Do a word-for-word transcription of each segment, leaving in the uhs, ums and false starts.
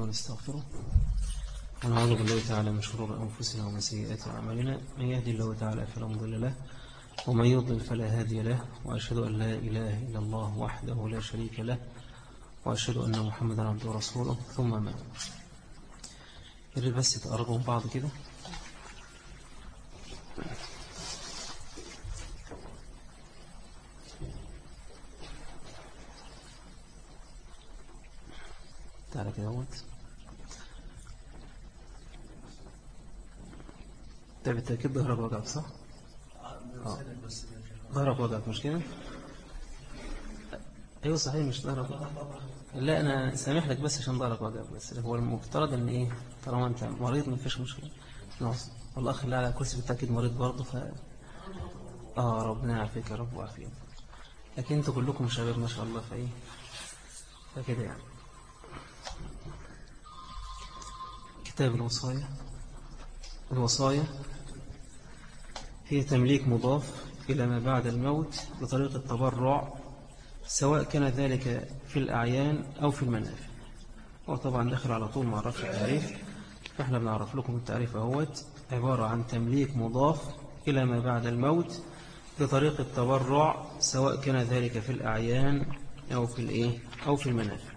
ونستغفره ونعوذ بالله تعالى من شرور أنفسنا ومن سيئات أعمالنا. من يهدي الله تعالى فلا مضل له ومن يضلل فلا هادي له، وأشهد أن لا إله إلا الله وحده لا شريك له، وأشهد أن محمدا عبده ورسوله. ثم ما يريد بس تقربوا من بعض كده. تعالى كده اهوت. انت بالتأكيد ظهرك وجعك صح؟ اه ظهرك وجعك مش كده؟ ايوه صحيح مش ظهرك وجعك. لا انا سامح لك بس عشان ظهرك وجعك، بس هو المفترض ان ايه طالما انت مريض ما فيش مشكله. ناقص والاخ اللي على الكرسي بالتأكيد مريض برضه ف اه ربنا يعافيك يا رب ويعافيك. لكن انتوا كلكم شباب ما شاء الله فايه فكده يعني. كتاب الوصايا. الوصايا هي تمليك مضاف إلى ما بعد الموت بطريقة التبرع، سواء كان ذلك في الأعيان أو في المنافع. وطبعا داخل على طول معرفش التعريف، فإحنا بنعرف لكم التعريف اهوت. عبارة عن تمليك مضاف إلى ما بعد الموت بطريقة التبرع، سواء كان ذلك في الأعيان أو في الإيه أو في المنافع.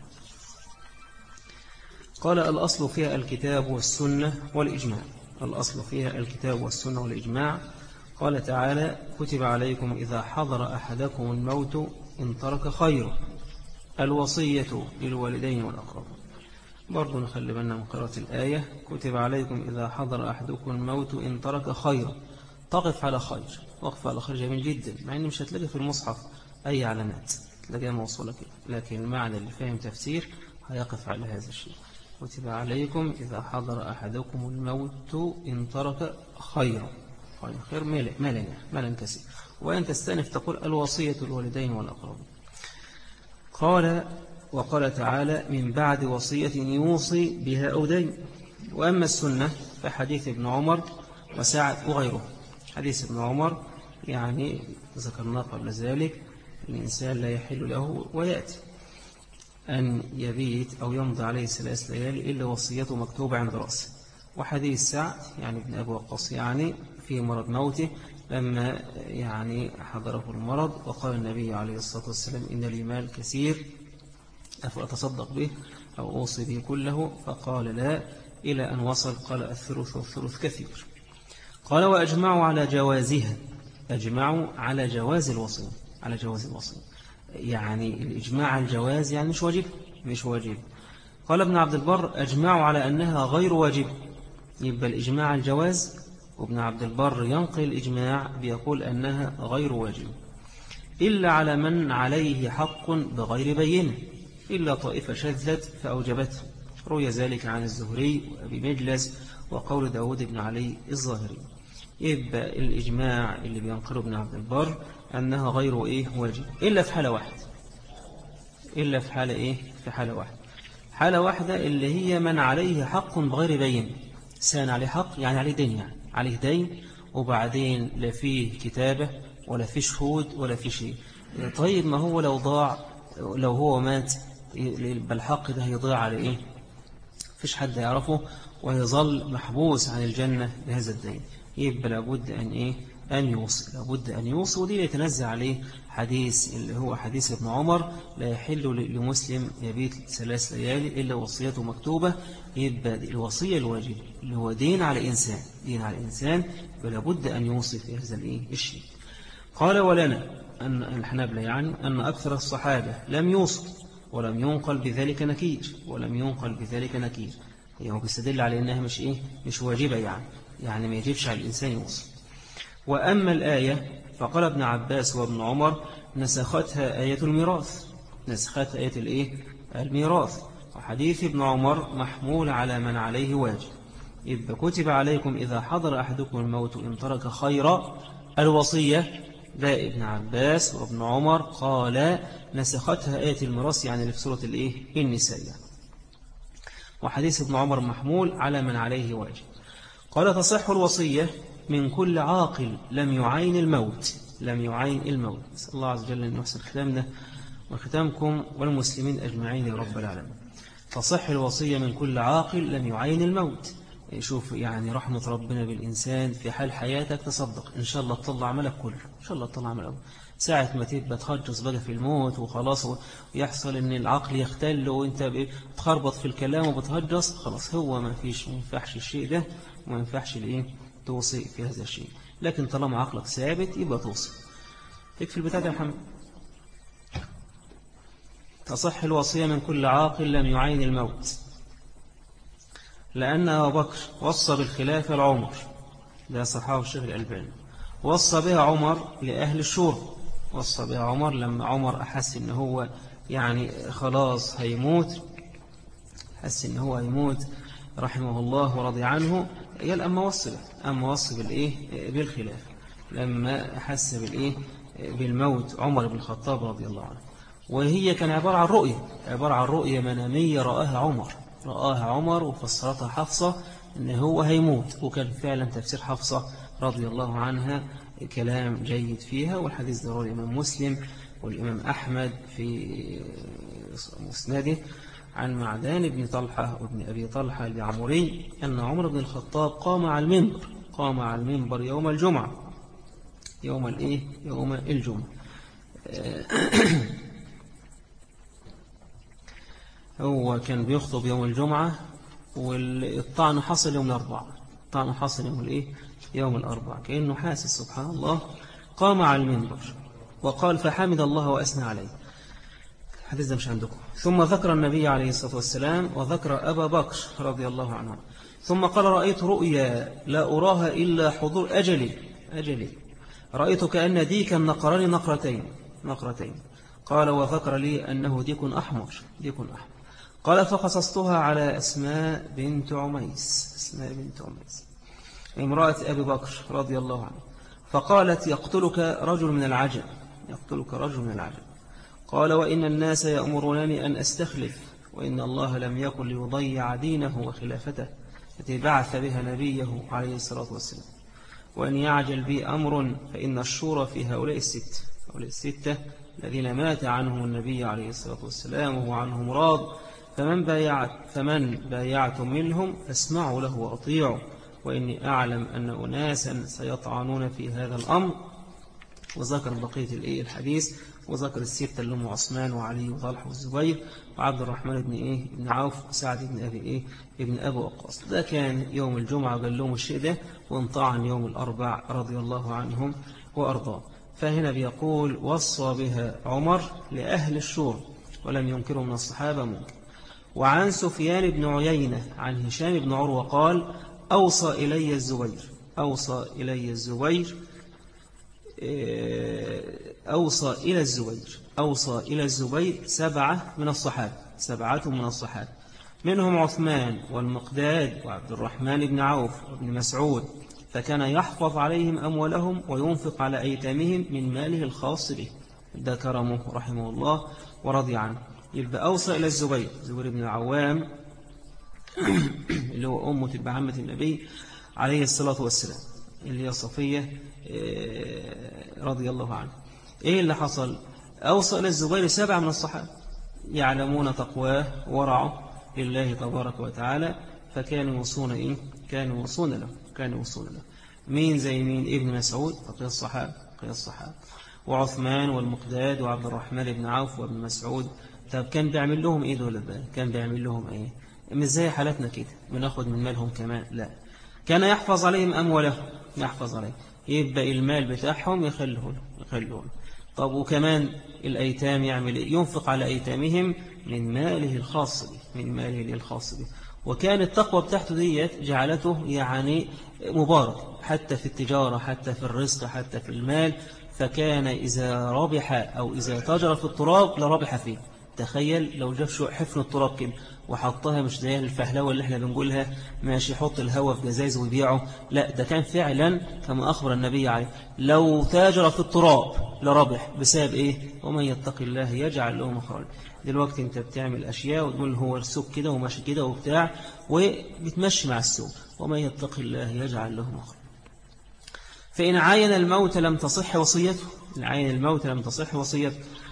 قال الأصل فيها الكتاب والسنة والإجماع. الأصل فيها الكتاب والسنة والإجماع. قال تعالى: كتب عليكم إذا حضر أحدكم الموت إن ترك خيرا الوصية للوالدين والأقربين. برضو نخلي بالنا من قراءة الآية: كتب عليكم إذا حضر أحدكم الموت إن ترك خيرا. تقف على خير، وقف على خير جميل جدا، مع أن مش هتلاقي في المصحف أي علامات، تلاقيها موصولة كده، لكن المعنى اللي فاهم تفسير هيقف على هذا الشيء. كتب عليكم إذا حضر أحدكم الموت إن ترك خيرا. خير مال مالا مالا كثير. وأن تستأنف تقول الوصية الوالدين والأقربين. قال وقال تعالى: من بعد وصية يوصي بها أو دين. وأما السنة فحديث ابن عمر وسعد وغيره. حديث ابن عمر يعني ذكرناه قبل ذلك، الإنسان لا يحل له ويأتي أن يبيت أو يمضي عليه ثلاث ليالي إلا وصيته مكتوبة عند رأسه. وحديث سعد يعني ابن أبي وقاص يعني في مرض موته، لما يعني حضره المرض وقال النبي عليه الصلاة والسلام: إن لي مال كثير أفأتصدق به أو أوصي به كله؟ فقال: لا، إلى أن وصل قال: الثلث والثلث كثير. قال: وأجمعوا على جوازها. أجمعوا على جواز الوصية، على جواز الوصية يعني الإجماع على الجواز يعني مش واجب مش واجب. قال ابن عبد البر: أجمعوا على أنها غير واجب. يبقى الإجماع على الجواز، وابن عبد البر ينقل الإجماع بيقول أنها غير واجب، إلا على من عليه حق بغير بينة، إلا طائفة شذت فأوجبته. روي ذلك عن الزهري وأبي مجلس وقول داود بن علي الظاهري. يبقى الإجماع اللي بينقله ابن عبد البر أنها غير إيه واجب، إلا في حالة واحدة. إلا في حالة إيه في حالة واحدة حالة واحدة اللي هي من عليه حق بغير بين. سان عليه حق يعني عليه دين، يعني عليه دين وبعدين لا فيه كتابة ولا فيه شهود ولا فيه شيء. طيب ما هو لو ضاع، لو هو مات بالحق ده هيضيع على إيه؟ فيش حد يعرفه ويظل محبوس عن الجنة بهذا الدين. يبقى لابد أن إيه أن يوصي، لابد أن يوصي. ودي يتنزع عليه حديث اللي هو حديث ابن عمر: لا يحل لمسلم يبيت ثلاث ليالي إلا وصيته مكتوبة. يبقى الوصية الواجب اللي هو دين على إنسان، دين على إنسان، فلابد أن يوصي في هذا الإيه الشيء. قال: ولنا أن الحنابلة يعني أن أكثر الصحابة لم يوصوا ولم ينقل بذلك نكير، ولم ينقل بذلك نكير. هو بيستدل على أنها مش إيه مش واجبة، يعني يعني ما يجبش على الإنسان يوصي. وأما الآية فقال ابن عباس وابن عمر: نسختها آية الميراث. نسختها آية الإيه الميراث. وحديث ابن عمر محمول على من عليه واجب. يبقى كتب عليكم إذا حضر أحدكم الموت إن ترك خيرا الوصية. لا ابن عباس وابن عمر قال نسختها آية الميراث، يعني اللي في سورة الإيه النساء. وحديث ابن عمر محمول على من عليه واجب. قال: تصح الوصية من كل عاقل لم يعين الموت. لم يعين الموت. نسأل الله عز وجل أن يحسن ختامنا وختامكم والمسلمين أجمعين يا رب العالمين. تصح الوصية من كل عاقل لم يعين الموت. شوف يعني رحمة ربنا بالإنسان، في حال حياتك تصدق إن شاء الله تطلع عملك كله، إن شاء الله تطلع عملك ساعة ما تبقى تخجص بقى في الموت وخلاص، ويحصل إن العقل يختل وإنت بتخربط في الكلام وبتهجص، خلاص هو ما فيش ما ينفعش الشيء ده وما ينفعش الإيه توصي في هذا الشيء. لكن طالما عقلك ثابت يبقى توصي. يكفي البتاع ده يا محمد. تصح الوصية من كل عاقل لم يعين الموت، لأن أبا بكر وصى بالخلافة لعمر، ده صحابه الشيخ الألباني، وصى بها عمر لأهل الشورى، وصى بها عمر لما عمر أحس إن هو يعني خلاص هيموت، أحس إن هو هيموت رحمه الله ورضي عنه، قال أما وصى أما وصى بالإيه بالخلافة لما أحس بالإيه بالموت عمر بن الخطاب رضي الله عنه. وهي كان عبارة عن رؤية عبارة عن رؤية منامية رآها عمر رآها عمر وفسرتها حفصة إن هو هيموت، وكان فعلا تفسير حفصة رضي الله عنها كلام جيد فيها. والحديث ده رواه الإمام مسلم والإمام أحمد في مسنده عن معدان بن طلحة وابن أبي طلحة اليعمري أن عمر بن الخطاب قام على المنبر قام على المنبر يوم الجمعة يوم الإيه يوم الجمعة هو كان بيخطب يوم الجمعة، والطعن حصل يوم الأربعاء الطعن حصل يوم الإيه يوم الأربعاء، كأنه حاسس سبحان الله. قام على المنبر وقال فحمد الله وأثنى عليه. الحديث ده مش عندكم. ثم ذكر النبي عليه الصلاة والسلام وذكر أبا بكر رضي الله عنه، ثم قال رأيت رؤيا لا أراها إلا حضور أجلي أجلي رأيت كأن ديكا نقران نقرتين نقرتين قال وذكر لي أنه ديك أحمر ديك أحمر قال فقصصتها على أسماء بنت عميس أسماء بنت عميس امرأة أبي بكر رضي الله عنه، فقالت يقتلك رجل من العجب يقتلك رجل من العجب قال وإن الناس يأمرونني أن أستخلف، وإن الله لم يكن ليضيع دينه وخلافته التي بعث بها نبيه عليه الصلاة والسلام، وأن يعجل بي أمر فإن الشورى في هؤلاء الستة هؤلاء الستة الذين مات عنهم النبي عليه الصلاة والسلام وهو عنهم راض، فمن بايعت فمن بايعت منهم فاسمعوا له وأطيعوا، وإني أعلم أن أناسا سيطعنون في هذا الأمر. وذكر بقية الحديث وذكر الستة اللي هم عثمان وعلي وطلحة والزبير وعبد الرحمن بن إيه بن عوف وسعد بن أبي إيه ابن أبي وقاص. ده كان يوم الجمعة قال لهم الشيء ده، وانطعن يوم الأربع رضي الله عنهم وأرضاه. فهنا بيقول وصى بها عمر لأهل الشورى ولم ينكروا من الصحابة منكر. وعن سفيان بن عيينة عن هشام بن عروة قال أوصى إلي الزبير أوصى إلي الزبير أوصى إلى الزبير أوصى إلى الزبير سبعة من الصحابة سبعة من الصحابة منهم عثمان والمقداد وعبد الرحمن بن عوف وابن مسعود، فكان يحفظ عليهم أموالهم وينفق على أيتامهم من ماله الخاص به، ده كرمه رحمه الله ورضي عنه. يبقى أوصى إلى الزبير زبير بن العوام اللي هو أمه تبقى عمة النبي عليه الصلاة والسلام اللي هي صفية رضي الله عنه. إيه اللي حصل؟ أوصى إلى الزبير سبعة من الصحابة يعلمون تقواه ورعه لله تبارك وتعالى، فكانوا يوصون إيه؟ كانوا يوصون له كانوا يوصون له مين زي مين؟ ابن مسعود فقيه الصحابة فقيه الصحابة وعثمان والمقداد وعبد الرحمن بن عوف وابن مسعود. طب كان بيعمل لهم إيه دول بقى؟ كان بيعمل لهم إيه؟ مش زي حالتنا كده بناخد من مالهم كمان، لا، كان يحفظ عليهم أموالهم يحفظ عليهم يبقى المال بتاعهم يخلوه يخلوه طب وكمان الأيتام يعمل إيه؟ ينفق على أيتامهم من ماله الخاص به من ماله الخاص به. وكان التقوى بتاعته ديت جعلته يعني مبارك حتى في التجارة حتى في الرزق حتى في المال، فكان إذا ربح أو إذا تجر في التراب لربح فيه. تخيل لو جاب شو حفن التراب كده وحطها، مش زي الفهلوة اللي احنا بنقولها ماشي يحط الهواء في جزايز ويبيعه، لا، ده كان فعلا كما أخبر النبي عليه لو تاجر في التراب لربح بسبب إيه؟ ومن يتق الله يجعل له مخرجا. دلوقتي انت بتعمل أشياء وتقول هو السوق كده وماشي كده وبتاع وبتمشي مع السوق، ومن يتق الله يجعل له مخرجا. فإن عاين الموت لم تصح وصيته إن عاين الموت لم تصح وصيته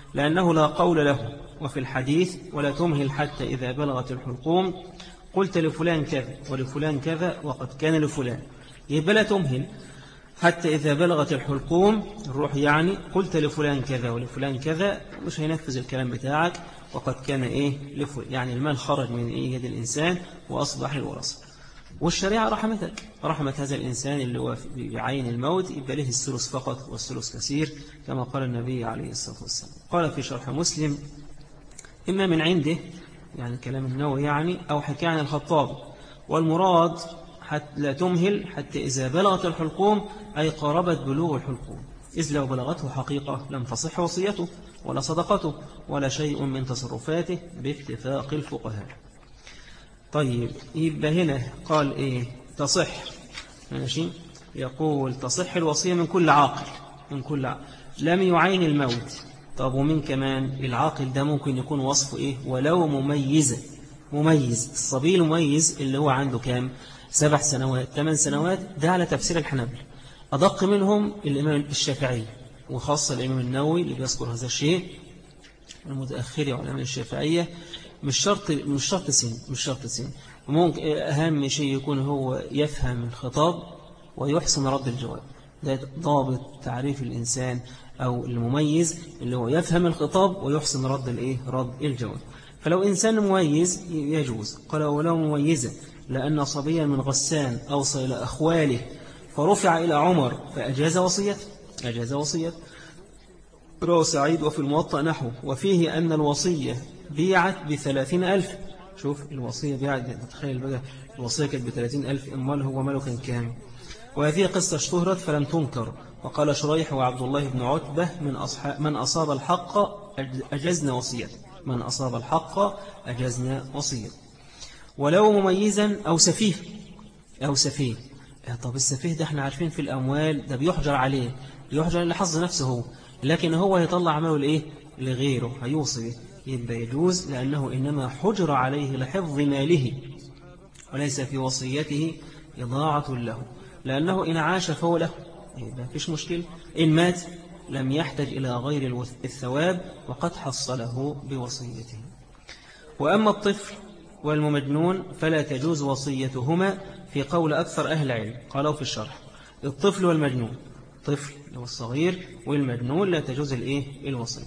لأنه لا قول له. وفي الحديث ولا تمهل حتى إذا بلغت الحلقوم قلت لفلان كذا ولفلان كذا وقد كان لفلان. يبقى لا تمهل حتى إذا بلغت الحلقوم الروح يعني قلت لفلان كذا ولفلان كذا، مش هينفذ الكلام بتاعك وقد كان إيه لفلان، يعني المال خرج من إيه يد الإنسان وأصبح الورثة. والشريعة رحمتك، رحمت هذا الإنسان اللي هو بعين الموت يبقى له الثلث فقط والثلث كثير كما قال النبي عليه الصلاة والسلام. قال في شرح مسلم إما من عنده يعني كلام النووي يعني أو حكي عن الخطاب، والمراد حتى لا تمهل حتى إذا بلغت الحلقوم أي قاربت بلوغ الحلقوم، إذ لو بلغته حقيقة لم تصح وصيته ولا صدقته ولا شيء من تصرفاته باتفاق الفقهاء. طيب يبقى هنا قال إيه تصح، ماشي، يقول تصح الوصية من كل عاقل، من كل عاقل لم يعين الموت. طب ومن كمان العاقل ده ممكن يكون وصفه إيه ولو مميزة، مميز الصبي المميز اللي هو عنده كام سبع سنوات ثمان سنوات، ده على تفسير الحنابلة. أدق منهم الإمام الشافعي وخاصة الإمام النووي اللي بيذكر هذا الشيء، المتأخر علماء الشافعية مش شرط مش شرط سن مش شرط سن ممكن أهم شيء يكون هو يفهم الخطاب ويحسن رد الجواب. ده ضابط تعريف الإنسان أو المميز اللي هو يفهم الخطاب ويحسن رد الإيه رد الجواب. فلو إنسان مميز يجوز. قال ولو مميزة لأن صبيا من غسان أوصى إلى أخواله فرفع إلى عمر فأجاز وصية أجاز وصية رواه سعيد وفي الموطأ نحو وفيه أن الوصية بيعت بثلاثين ألف. شوف الوصية بيعت، تخيل بقى الوصية كانت بثلاثين ألف، أمال هو ماله كان كام. وهذه قصة اشتهرت فلم تنكر. وقال شريح وعبد الله بن عتبة من, أصحاب من أصاب الحق أجزنا وصية من أصاب الحق أجزنا وصية. ولو مميزا أو سفيه أو سفيه طب السفيه ده احنا عارفين في الأموال ده بيحجر عليه، بيحجر لحظ نفسه هو، لكن هو يطلع عمله لإيه لغيره هيوصي، يبقى يجوز لأنه إنما حجر عليه لحفظ ماله وليس في وصيته إضاعة له، لأنه إن عاش فهو له يبقى فيش مشكلة، إن مات لم يحتج إلى غير الثواب وقد حصله بوصيته. وأما الطفل والمجنون فلا تجوز وصيتهما في قول أكثر أهل العلم. قالوا في الشرح الطفل والمجنون، طفل هو الصغير والمجنون لا تجوز الإيه الوصية.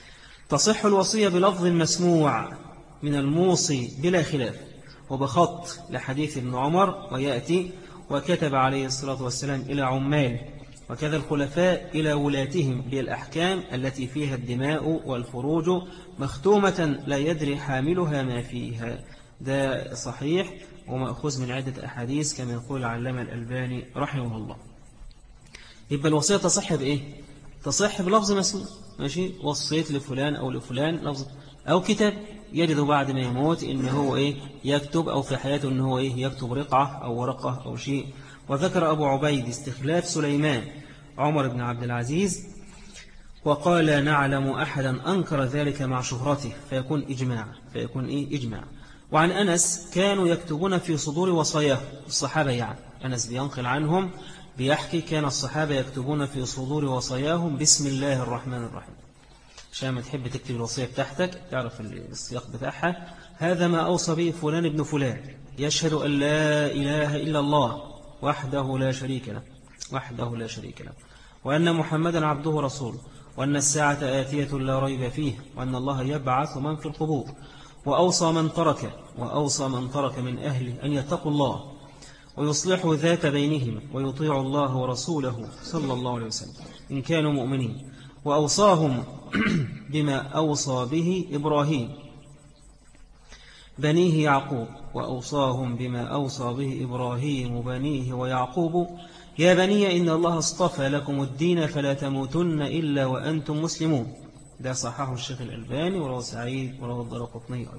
تصح الوصية بلفظ مسموع من الموصي بلا خلاف وبخط لحديث ابن عمر ويأتي وكتب عليه الصلاة والسلام إلى عمال وكذا الخلفاء إلى ولاتهم بالأحكام التي فيها الدماء والفروج مختومة لا يدري حاملها ما فيها. ده صحيح ومأخوذ من عدة أحاديث كما يقول علامة الألباني رحمه الله. يبقى الوصية تصح بإيه؟ تصح بلفظ مسموع، ماشي، وصيت لفلان أو لفلان لفظ أو كتاب يجد بعد ما يموت إن هو إيه يكتب، أو في حياته إن هو إيه يكتب رقعة أو ورقة أو شيء. وذكر أبو عبيد استخلاف سليمان عمر بن عبد العزيز وقال لا نعلم أحدا أنكر ذلك مع شهرته فيكون إجماع فيكون إيه إجماع. وعن أنس كانوا يكتبون في صدور وصاياه الصحابة، يعني أنس بينقل عنهم بيحكي كان الصحابة يكتبون في صدور وصاياهم بسم الله الرحمن الرحيم، عشان ما تحب تكتب الوصية بتاعتك تعرف السياق بتاعها. هذا ما أوصى به فلان ابن فلان يشهد أن لا إله إلا الله وحده لا شريك له وحده لا شريك له وأن محمدا عبده ورسوله وأن الساعة آتية لا ريب فيه وأن الله يبعث من في القبور. وأوصى من ترك وأوصى من ترك من أهله أن يتقوا الله ويصلحوا ذات بينهم ويطيعوا الله ورسوله صلى الله عليه وسلم إن كانوا مؤمنين. وأوصاهم بما أوصى به إبراهيم بنيه يعقوب وأوصاهم بما أوصى به إبراهيم بنيه ويعقوب يا بني إن الله اصطفى لكم الدين فلا تموتن إلا وأنتم مسلمون. ده صححه الشيخ الألباني ورواه سعيد ورواه الدارقطني أيضا.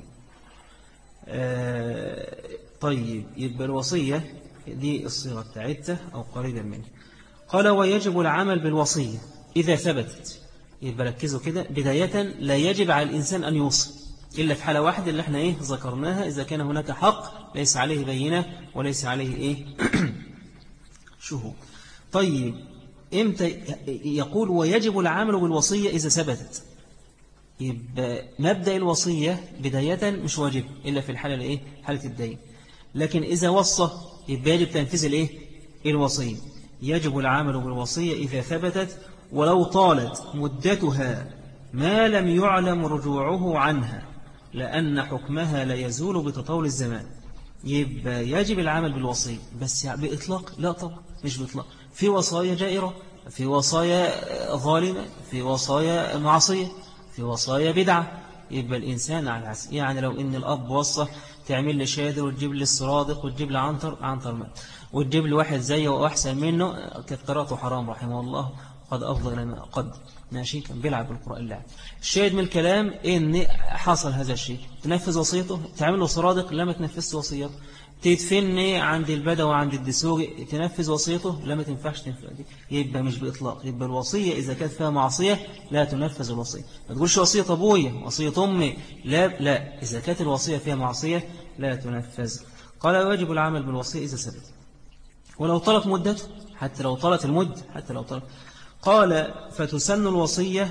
آه طيب يبقى الوصية دي الصيغة بتاعتها أو قريبا منها. قال ويجب العمل بالوصية إذا ثبتت. يبقى ركزوا كده، بداية لا يجب على الإنسان أن يوصي إلا في حالة واحدة اللي احنا إيه ذكرناها، إذا كان هناك حق ليس عليه بينة وليس عليه إيه شهود. طيب إمتى يقول ويجب العمل بالوصية إذا ثبتت؟ يبقى مبدأ الوصية بداية مش واجب إلا في الحالة الإيه؟ حالة الدين. لكن إذا وصى يبقى يجب تنفيذ الإيه؟ الوصية. يجب العمل بالوصية إذا ثبتت ولو طالت مدتها ما لم يعلم رجوعه عنها، لأن حكمها لا يزول بتطول الزمان. يبقى يجب العمل بالوصية، بس بإطلاق لا طبعا مش بإطلاق. في وصايا جائرة، في وصايا ظالمة، في وصايا معصية، في وصايا بدعة. يبقى الإنسان على العكس. يعني لو إن الأب وصى تعمل لي شادر وتجيب لي الصرادق وتجيب لي عنتر عنتر مات وتجيب لي واحد زيه وأحسن منه، كانت قراءته حرام رحمه الله، قد أفضل لما قد ماشي كان بيلعب بالقرآن اللعب. الشاهد من الكلام إن حصل هذا الشيء، تنفذ وصيته، تعمل له صرادق لما تنفذ وصيته، تدفني عند البدو وعند الدسوق، تنفذ وصيته لما تنفعش تنفذ. يبقى مش بإطلاق. يبقى الوصية إذا كانت فيها معصية لا تنفذ الوصية. ما تقولش وصية أبويا وصية أمي، لا لا، إذا كانت الوصية فيها معصية لا تنفذ. قال واجب العمل بالوصية إذا ثبت ولو طالت مدته، حتى لو طالت المدة، حتى لو طالت. قال فتسن الوصية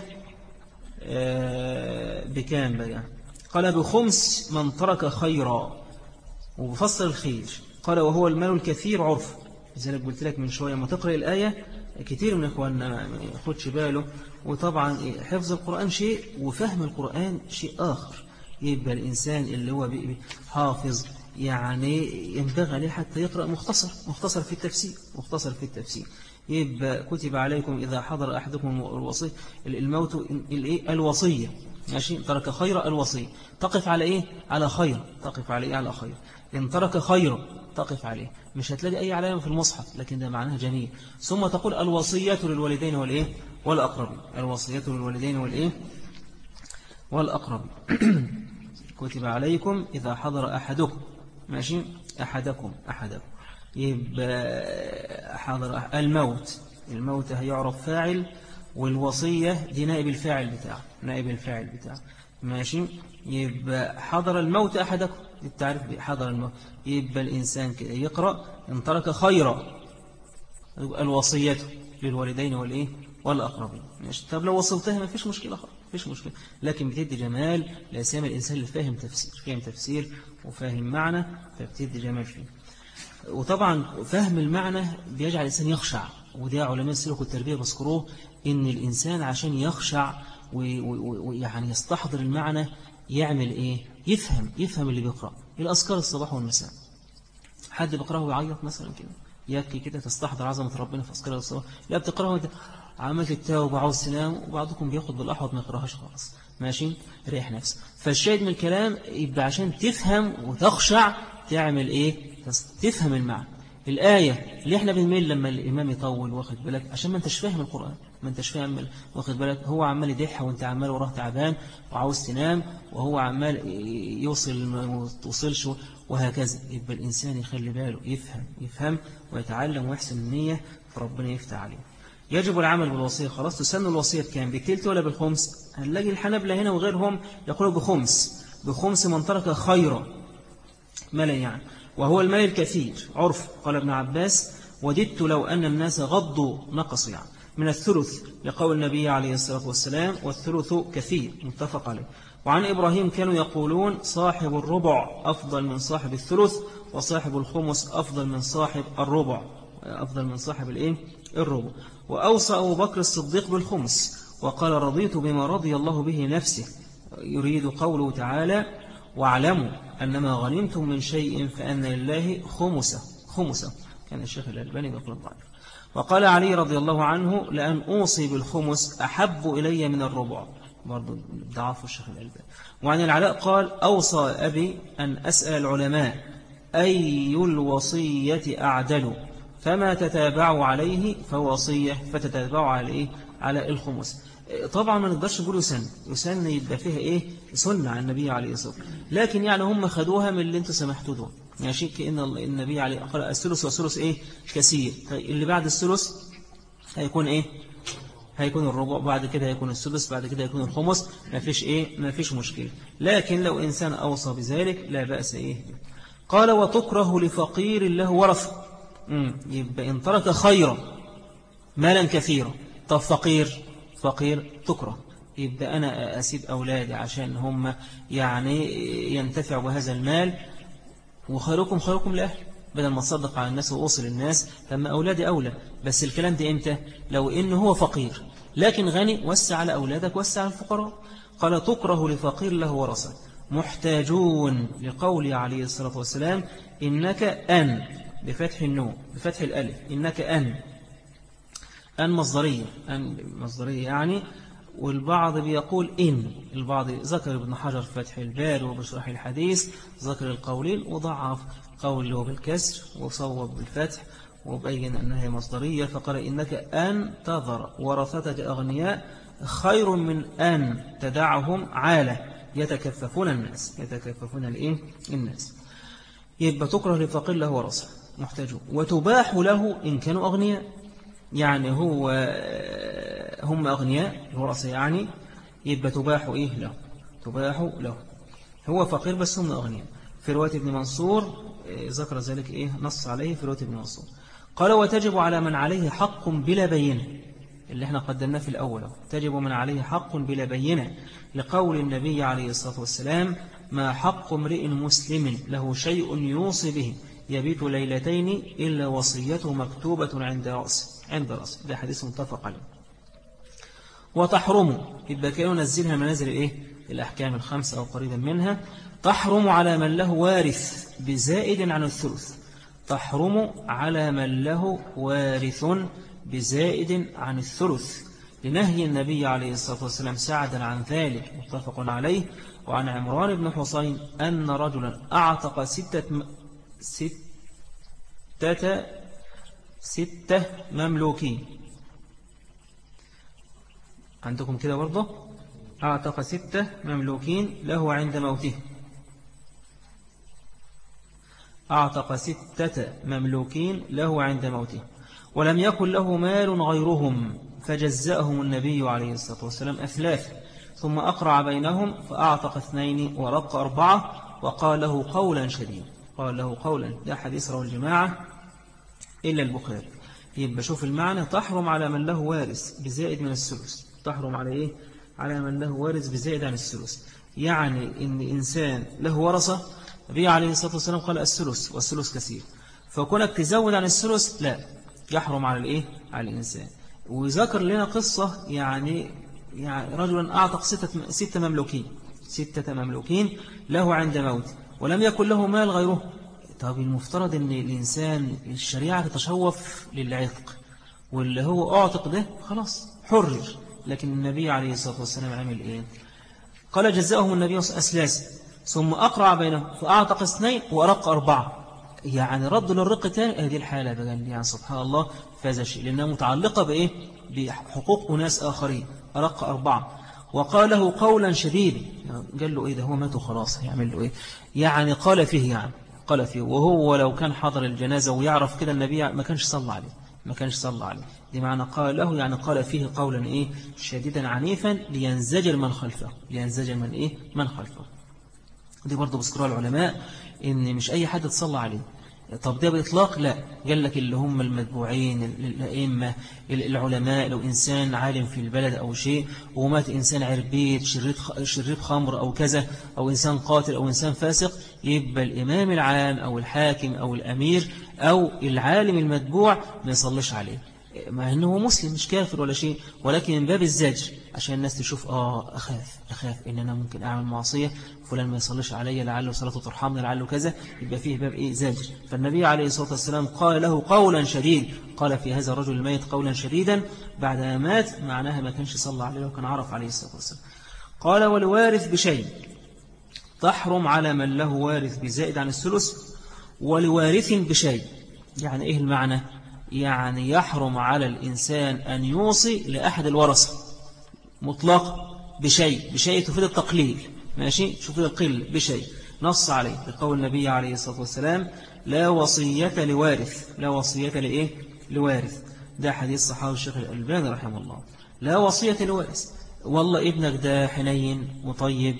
بكام بقى؟ قال بخمس من ترك خيرا، وبفصل الخير. قال وهو المال الكثير عرف. لذلك قلت لك من شوية ما تقرأ الآية كثير من إخواننا ما ياخدش باله. وطبعا حفظ القرآن شيء وفهم القرآن شيء آخر. يبقى الإنسان اللي هو حافظ يعني ينبغي عليه حتى يقرأ مختصر مختصر في التفسير مختصر في التفسير. يبقى كتب عليكم إذا حضر أحدكم الوصي الموت الوصية ماشي، ترك خير الوصية، تقف على إيه؟ على خير، تقف على إيه؟ على خير. إن ترك خير تقف عليه. مش هتلاقي أي علامة في المصحف لكن ده معناه جميل. ثم تقول الوصية للوالدين والإيه؟ والأقربين. الوصية للوالدين والإيه؟ والأقربين. كتب عليكم إذا حضر أحدكم ماشي، أحدكم أحدكم يبقى حضر الموت. الموت هيعرف فاعل، والوصية دي نائب الفاعل بتاعه، نائب الفاعل بتاعه ماشي. يبقى حضر الموت أحدكم، التعريف حضر الموت. يبقى الإنسان يقرأ إن ترك خيرا الوصية للوالدين والإيه؟ والأقربين ماشي. طب لو وصلتها ما فيش مشكلة خالص، فيش مشكلة، لكن بتدي جمال لأسامي الإنسان اللي فاهم تفسير، فاهم تفسير وفاهم معنى، فبتدي جمال فيه. وطبعا فهم المعنى بيجعل الإنسان يخشع. وده علماء السلوك والتربية بذكروه إن الإنسان عشان يخشع ويعني يستحضر المعنى يعمل إيه؟ يفهم يفهم اللي بيقرأ. الأذكار الصباح والمساء، حد بيقرأه ويعيط مثلا كده يبكي كده، تستحضر عظمة ربنا في أذكار الصباح. لا بتقرأه عملت التوبة وعاوز تنام، وبعضكم بياخد بالأحوط ما يقرأهاش خالص ماشي، ريح نفسه. فالشاهد من الكلام يبقى عشان تفهم وتخشع تعمل إيه؟ تفهم المعنى. الآية اللي احنا بنميل لما الإمام يطول واخد بالك عشان ما انتش فاهم القرآن، ما انتش فاهم واخد بالك، هو عمال يدحها وانت عمال وراه تعبان وعاوز تنام، وهو عمال يوصل ما توصلش وهكذا. يبقى الإنسان يخلي باله، يفهم يفهم ويتعلم ويحسن النية، فربنا يفتح عليه. يجب العمل بالوصية. خلاص تسن الوصية بكام؟ بالتلت ولا بالخمس؟ هنلاقي الحنابلة هنا وغيرهم يقولوا بخمس، بخمس من ترك خيرا مالا يعني، وهو المال الكثير عرف. قال ابن عباس وددت لو أن الناس غضوا نقصوا يعني من الثلث، لقول النبي عليه الصلاة والسلام والثلث كثير، متفق عليه. وعن إبراهيم كانوا يقولون صاحب الربع أفضل من صاحب الثلث، وصاحب الخمس أفضل من صاحب الربع، أفضل من صاحب الإيه؟ الربع. وأوصى أبو بكر الصديق بالخمس وقال رضيت بما رضي الله به نفسه، يريد قوله تعالى واعلموا أنما غنمتم من شيء فأن لله خمسه خمسه كان الشيخ الألباني يقول الضعيف. وقال علي رضي الله عنه لأن أوصي بالخمس أحب إلي من الربع، برضو ضعف الشيخ الألباني. وعن العلاء قال أوصى أبي أن أسأل العلماء أي الوصية أعدل، فما تتابعوا عليه فوصية فتتابعوا عليه على الخمس. طبعا ما نقدرش نقول يسن يسن يبقى فيها ايه سنة عن النبي عليه الصلاة والسلام، لكن يعني هم خدوها من اللي انتوا سمحتوا دول ماشي. كأن النبي عليه قال الثلث والثلث ايه كثير، اللي بعد الثلث هيكون ايه هيكون الربع، بعد كده هيكون السدس، بعد كده هيكون الخمس، ما فيش ايه ما فيش مشكلة. لكن لو انسان اوصى بذلك لا بأس ايه. قال وتكره لفقير له ورث، يبقى ان ترك خيرا مالا كثيرا. طب فقير فقير تكره يبدأ أنا أسيب أولادي عشان هم يعني ينتفعوا بهذا المال، وخيركم خيركم لأهل، بدل ما تصدق على الناس وأوصل الناس، فما أولادي أولى. بس الكلام ده إمتى؟ لو إنه هو فقير لكن غني، وسع على أولادك، وسع على الفقراء. قال تكره لفقير له ورثة محتاجون، لقول عليه الصلاة والسلام إنك أن، بفتح النون بفتح الألف، إنك أن، أن مصدرية، أن مصدرية يعني. والبعض بيقول إن، البعض ذكر ابن حجر في فتح الباري وبشرح الحديث ذكر القولين وضعف قوله بالكسر وصوب بالفتح وبين أنها مصدرية، فقال إنك أن تذر ورثتك أغنياء خير من أن تدعهم عالة يتكففون الناس، يتكففون الإيه؟ الناس. يبقى تكره لفقير له ورثة محتاجون، وتباح له إن كانوا أغنياء، يعني هو هم أغنياء الورثة يعني، يبقى تباح إيه له، تباح له. هو فقير بس هم أغنياء. في رواية ابن منصور ذكر ذلك إيه، نص عليه في رواية ابن منصور. قال وتجب على من عليه حق بلا بينة، اللي احنا قدمناه في الأول، تجب من عليه حق بلا بينة، لقول النبي عليه الصلاة والسلام ما حق امرئ مسلم له شيء يوصي به يبيت ليلتين إلا وصيته مكتوبة عند رأس عند رأس ده حديث متفق عليه. وتحرم، يبقى كانوا نزلها منازل إيه؟ الأحكام الخمسة أو قريبا منها. تحرم على من له وارث بزائد عن الثلث، تحرم على من له وارث بزائد عن الثلث، لنهي النبي عليه الصلاة والسلام سعدا عن ذلك متفق عليه. وعن عمران بن حسين أن رجلا أعتق ستة م... ستة ستة مملوكين، عندكم كده برضه، أعتق ستة مملوكين له عند موته، أعتق ستة مملوكين له عند موته، ولم يكن له مال غيرهم فجزأهم النبي عليه الصلاة والسلام أثلاث، ثم أقرع بينهم فأعتق اثنين ورق أربعة، وقال له قولا شديدا، قال له قولا، ده حديث رواه الجماعة إلا البخاري. يبقى شوف المعنى، تحرم على من له وارث بزائد من الثلث، تحرم على إيه؟ على من له وارث بزائد عن الثلث، يعني إن إنسان له ورثة، النبي عليه الصلاة والسلام قال الثلث والثلث كثير، فكونك تزود عن الثلث لا، يحرم على الإيه؟ على الإنسان. وذكر لنا قصة يعني, يعني رجلا أعتق ستة, ستة مملوكين ستة مملوكين له عند موت ولم يكن له مال غيره. طب المفترض أن الإنسان الشريعة تتشوف للعتق، واللي هو أعتق ده خلاص حرر، لكن النبي عليه الصلاة والسلام عمل إيه؟ قال جزاهم النبي أسلاس ثم أقرع بينهم فأعتق اثنين وأرق أربعة، يعني رد للرق تاني. هذه الحالة بقى يعني سبحان الله فاز شيء، لأنها متعلقة بإيه؟ بحقوق ناس آخرين. أرق أربعة وقال له قولا شديدا، قال له إيه ده، هو مات وخلاص هيعمل له إيه؟ يعني قال فيه يعني قال فيه وهو لو كان حضر الجنازة ويعرف كده النبي ما كانش صلى عليه ما كانش صلى عليه دي معنى قال له، يعني قال فيه قولا إيه؟ شديدا عنيفا لينزجر من خلفه لينزجر من إيه؟ من خلفه. دي برضو بذكرها العلماء إن مش أي حد تصلى عليه. طب ده بإطلاق لا، قال لك اللي هم المتبوعين الأئمة العلماء، لو إنسان عالم في البلد أو شيء ومات إنسان عربيت شريب خمر أو كذا، أو إنسان قاتل أو إنسان فاسق، يبقى الإمام العام أو الحاكم أو الأمير أو العالم المتبوع ما يصليش عليه، مع أنه مسلم مش كافر ولا شيء، ولكن من باب الزجر عشان الناس تشوف آه أخاف أخاف إن أنا ممكن أعمل معصية، فلان ما يصليش علي لعله صلاته ترحمني لعله كذا، يبقى فيه باب إيه؟ زجر. فالنبي عليه الصلاة والسلام قال له قولا شديد، قال في هذا الرجل الميت قولا شديدا بعد ما مات، معناها ما كانش صلى عليه وكان عرف عليه الصلاة والسلام. قال والوارث بشيء، تحرم على من له وارث بزائد عن الثلث ولوارث بشيء. يعني إيه المعنى؟ يعني يحرم على الإنسان أن يوصي لأحد الورثة مطلق بشيء، بشيء تفيد التقليل، ماشي، تفيد القل بشيء، نص عليه بقول النبي عليه الصلاة والسلام لا وصية لوارث، لا وصية لإيه؟ لوارث. ده حديث صحابي الشيخ الألباني رحمه الله. لا وصية لوارث، والله ابنك ده حنين وطيب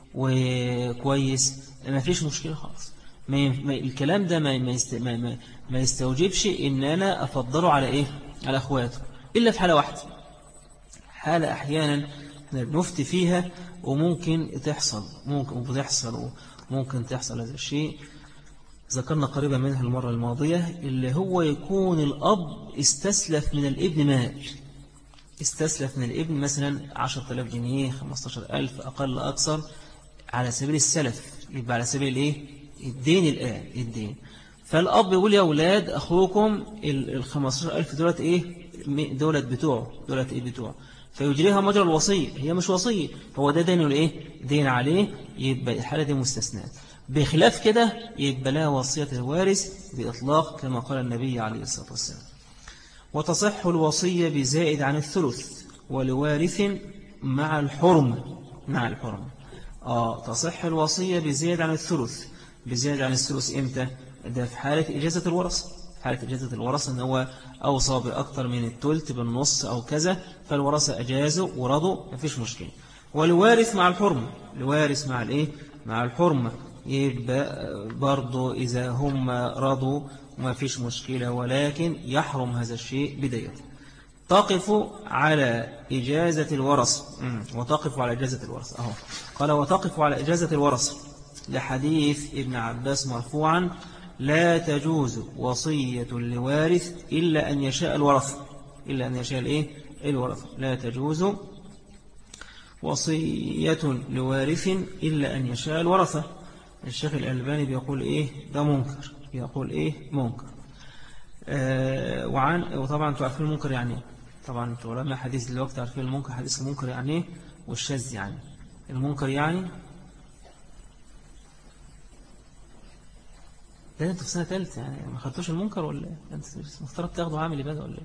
وكويس ما فيش مشكلة خالص، ما الكلام ده ما ما ما ما يستوجبش ان انا افضله على ايه؟ على اخواته، الا في حاله واحده، حاله احيانا احنا بنفتي فيها وممكن تحصل ممكن بتحصل وممكن تحصل هذا الشيء. ذكرنا قريبا منها المرة الماضية، اللي هو يكون الأب استسلف من الابن مال، استسلف من الابن مثلا عشرة آلاف جنيه، خمستاشر ألف، أقل أكثر، على سبيل السلف، يبقى على سبيل إيه؟ الدين. الآن الدين، فالأب يقول يا أولاد أخوكم ال خمستاشر ألف دولت إيه؟ دولت بتوعه، دولت إيه بتوعه، فيجريها مجرى الوصية، هي مش وصية، هو ده دين الإيه؟ دين عليه، يبقى الحالة دي مستثنات. بخلاف كده يبقى لا وصية الوارث بإطلاق كما قال النبي عليه الصلاة والسلام. وتصح الوصية بزائد عن الثلث ولوارث مع الحرمة، مع الحرمة آه تصح الوصية بزائد عن الثلث. بزائد عن الثلث إمتى؟ ده في حالة إجازة الورثة، حالة إجازة الورثة أن هو أوصى بأكثر من الثلث بالنص أو كذا، فالورثة أجازوا ورضوا، مفيش مشكلة. والوارث مع الحرمة، الوارث مع الإيه؟ مع الحرمة، يبقى برضو إذا هم رضوا ما فيش مشكلة، ولكن يحرم هذا الشيء بداية. تقف على إجازة الورث، وتقف على إجازة الورث أهو قال وتقف على إجازة الورث لحديث ابن عباس مرفوعا لا تجوز وصية لوارث إلا أن يشاء الورث، إلا أن يشاء الإيه؟ الورث. لا تجوز وصية لوارث إلا أن يشاء الورثة. الشيخ الألباني بيقول إيه؟ ده منكر، يقول إيه؟ منكر. آه وعن وطبعا تعرفين المنكر يعني، طبعا انتوا لما حديث دلوقتي تعرفين المنكر، حديث المنكر يعني إيه؟ والشاذ يعني. المنكر يعني ده انتوا في سنة ثالثة يعني ما خدتوش المنكر ولا انت مفترض تاخدوا عامل بقى ولا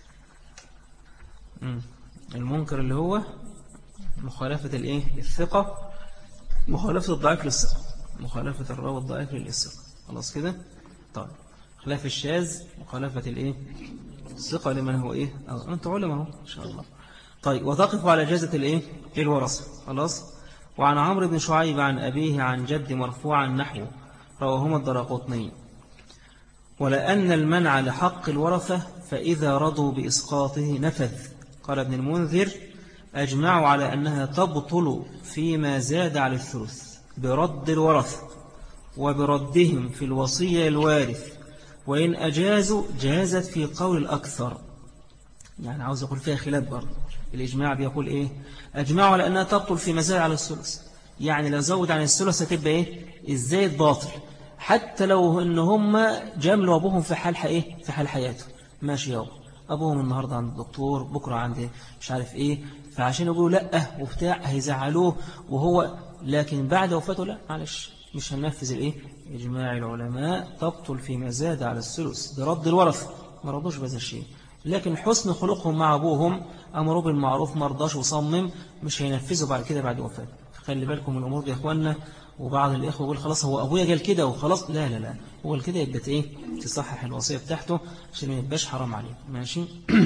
ايه؟ المنكر اللي هو مخالفة الايه؟ الثقة، مخالفة الضعيف للثقة، مخالفة الراوي الضعيف للثقة، خلاص كده؟ طيب خلاف الشاذ مخالفة الايه؟ الثقة لمن هو ايه؟ أو انتوا علماء اهو ان شاء الله. طيب وتقف على جازة الايه؟ الورثة، خلاص. وعن عمرو بن شعيب عن أبيه عن جد مرفوعا نحوه رواهما الدراقطني ولأن المنع لحق الورثة فإذا رضوا بإسقاطه نفذ. قال ابن المنذر أجمعوا على أنها تبطل فيما زاد على الثلث برد الورثة وبردهم في الوصية الوارث، وإن أجازوا جازت في قول الأكثر. يعني عاوز أقول فيها خلاف برضه. الإجماع بيقول إيه؟ أجمعوا على أنها تبطل فيما زاد على الثلث، يعني لو زود عن الثلث هتبقى إيه؟ الزايد باطل، حتى لو إن هم جاملوا أبوهم في حال إيه؟ في حال حياته، ماشي يابا أبوهم النهاردة عند الدكتور، بكرة عند مش عارف إيه، فعشان يقولوا لأ وبتاع هيزعلوه وهو، لكن بعد وفاته لا معلش مش هننفذ الإيه؟ إجماع العلماء تبطل فيما زاد على الثلث برد الورث، ما رضوش بهذا الشيء. لكن حسن خلقهم مع أبوهم أمروا بالمعروف ما رضاش وصمم، مش هينفذوا بعد كده بعد وفاته. خلي بالكم من الأمور دي يا إخواننا. وبعض الإخوة يقول خلاص هو أبويا قال كده وخلاص، لا لا لا، هو كده يبقى إيه؟ تصحح الوصية بتاعته عشان ما يبقاش حرام عليه، ماشي.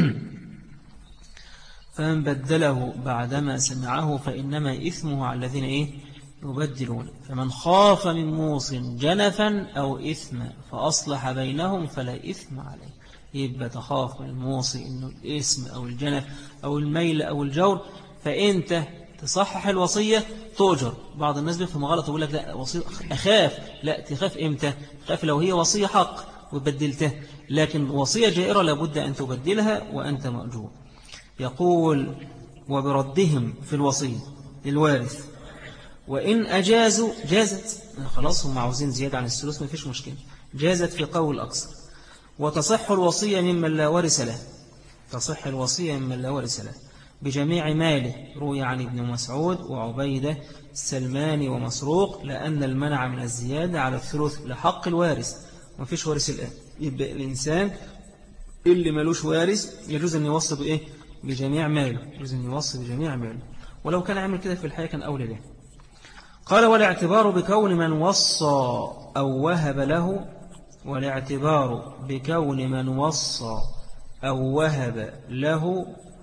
فمن بدله بعدما سمعه فإنما إثمه على الذين إيه؟ يبدلون. فمن خاف من موص جنفا أو إثما فأصلح بينهم فلا إثم عليه. يبقى تخاف من الموصي إنه الإثم أو الجنف أو الميل أو الجور، فأنت تصحح الوصية تؤجر. بعض الناس بيفهم غلط ويقول لك لا وصية أخاف، لا تخاف إمتى؟ تخاف لو هي وصية حق وبدلته، لكن وصية جائرة لابد أن تبدلها وأنت مأجور. يقول وبردهم في الوصية للوارث وإن أجازوا جازت، خلاص هم عاوزين زيادة عن الثلث ما فيش مشكلة، جازت في قول أكثر. وتصح الوصية ممن لا ورث له، تصح الوصية ممن لا ورث له بجميع ماله، روي عن ابن مسعود وعبيدة السلماني ومسروق لأن المنع من الزيادة على الثلث لحق الوارث، ما فيش وارث الآن. يبقى الإنسان اللي ملوش وارث يجوز أن يوصي بإيه؟ بجميع ماله، يجوز أن يوصي بجميع ماله، ولو كان عمل كده في الحياة كان أولى له. قال والاعتبار بكون من وصى أو وهب له، والاعتبار بكون من وصى أو وهب له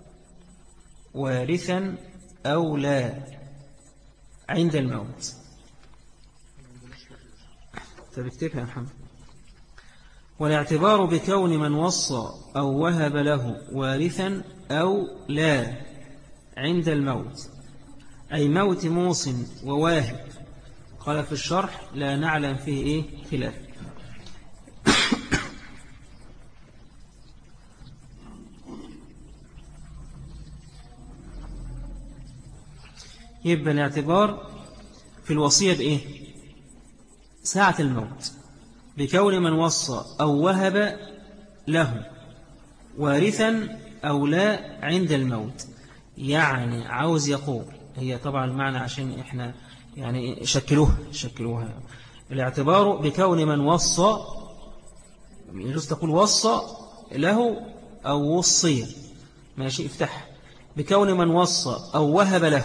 وارثا أو لا عند الموت. تبكتبها يا محمد. والاعتبار بكون من وصى أو وهب له وارثا أو لا عند الموت أي موت موص وواهب. قال في الشرح لا نعلم فيه إيه خلاف. يبقى الاعتبار في الوصية بإيه؟ ساعة الموت، بكون من وصى أو وهب له وارثا أو لا عند الموت. يعني عاوز يقول، هي طبعا المعنى عشان إحنا يعني شكلوها شكلوها الاعتبار بكون من وصى، يجوز تقول وصى له أو وصي، ماشي افتح، بكون من وصى أو وهب له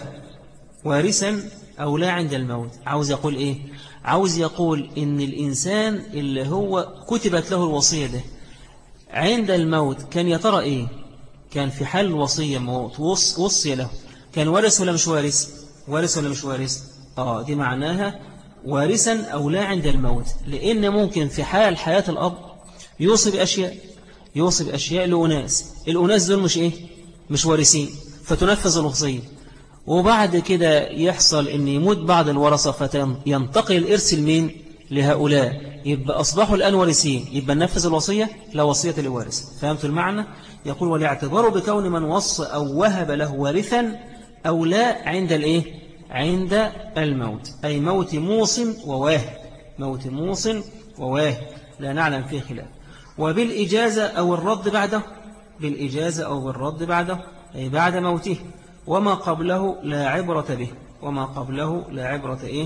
وارثا أو لا عند الموت. عاوز يقول إيه؟ عاوز يقول إن الإنسان اللي هو كتبت له الوصية ده عند الموت كان يا ترى إيه؟ كان في حال الوصية موت وصي له، كان وارث ولا مش وارث؟ وارث ولا مش وارث؟ آه دي معناها وارثا أو لا عند الموت، لأن ممكن في حال حياة الأب يوصي بأشياء، يوصي بأشياء لأناس، الأناس دول مش إيه؟ مش وارثين، فتنفذ الوصية، وبعد كده يحصل أن يموت بعض الورثة فينتقل الإرث لمين؟ لهؤلاء، يبقى أصبحوا الآن وارثين، يبقى ننفذ الوصية لا وصية لوارث. فهمتوا المعنى؟ يقول والاعتبار بكون من وصى أو وهب له وارثا أو لا عند الإيه؟ عند الموت، أي موت موص وواهب، موت موص وواهب لا نعلم فيه خلاف. وبالإجازة أو الرد بعده، بالإجازة أو بالرد بعده أي بعد موته، وما قبله لا عبرة به، وما قبله لا عبرة إيه؟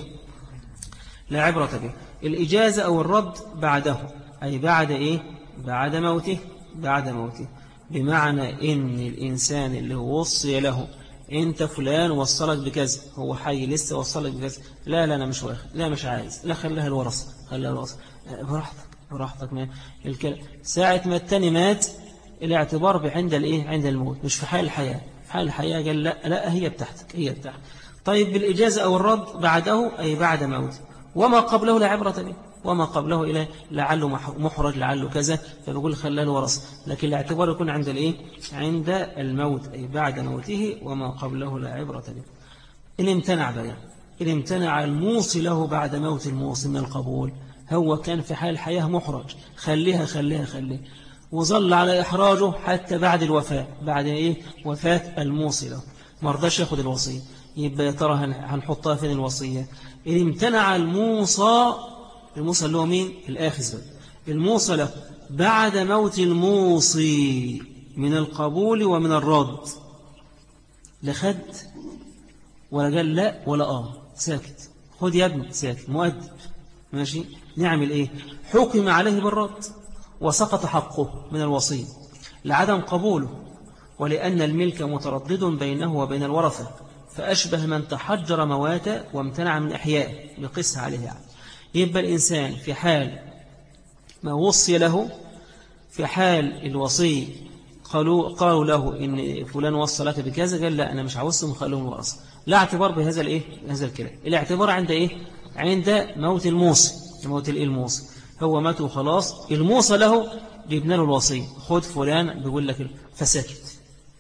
لا عبرة به. الإجازة أو الرد بعده أي بعد إيه؟ بعد موته، بعد موته، بمعنى إن الإنسان اللي وصي له أنت فلان وصلك بكذا، هو حي لسه وصلك بكذا، لا لا أنا مش واخد، لا مش عايز، لا خليها الورثة، خليها الورثة، براحتك براحتك ما الكلام. ساعة ما التاني مات الاعتبار بعند الإيه؟ عند الموت، مش في حال الحياة. في حال الحياة قال لا لا هي بتاعتك، هي بتاعتك. طيب بالإجازة أو الرد بعده أي بعد موته، وما قبله لا عبرة به، وما قبله إلى لعله محرج لعله كذا، فبقول خلاه الورثة، لكن الاعتبار يكون عند الإيه؟ عند الموت أي بعد موته، وما قبله لا عبرة به. إن امتنع بقى، إن امتنع الموصي له بعد موت الموصي من القبول، هو كان في حال الحياة محرج، خليها خليها خليها، وظل على إحراجه حتى بعد الوفاة، بعد إيه؟ وفاة الموصي له، مرضاش ياخد الوصية، يبقى يا ترى هنحطها فين الوصية؟ إن امتنع الموصى، الموصى اللي هو مين؟ الآخذ بقى، الموصى له بعد موت الموصي من القبول ومن الرد، لا خد ولا قال لا ولا آه، ساكت، خد يا ابني ساكت، مؤدب، ماشي. نعمل إيه؟ حكم عليه بالرد وسقط حقه من الوصية لعدم قبوله، ولأن الملك متردد بينه وبين الورثة، فأشبه من تحجر مواته وامتنع من إحيائه، بقس عليه يعني. يبقى الإنسان في حال ما وصي له، في حال الوصي قالوا, قالوا له إن فلان وصى لك بكذا، قال لا أنا مش عاوزهم خلوهم ورثة، لا اعتبار بهذا الإيه؟ هذا الكلام. الاعتبار عند إيه؟ عند موت الموصي، موت الموصي، هو مات وخلاص، الموصى له جبنا له الوصية، خد فلان بيقول لك، فسكت،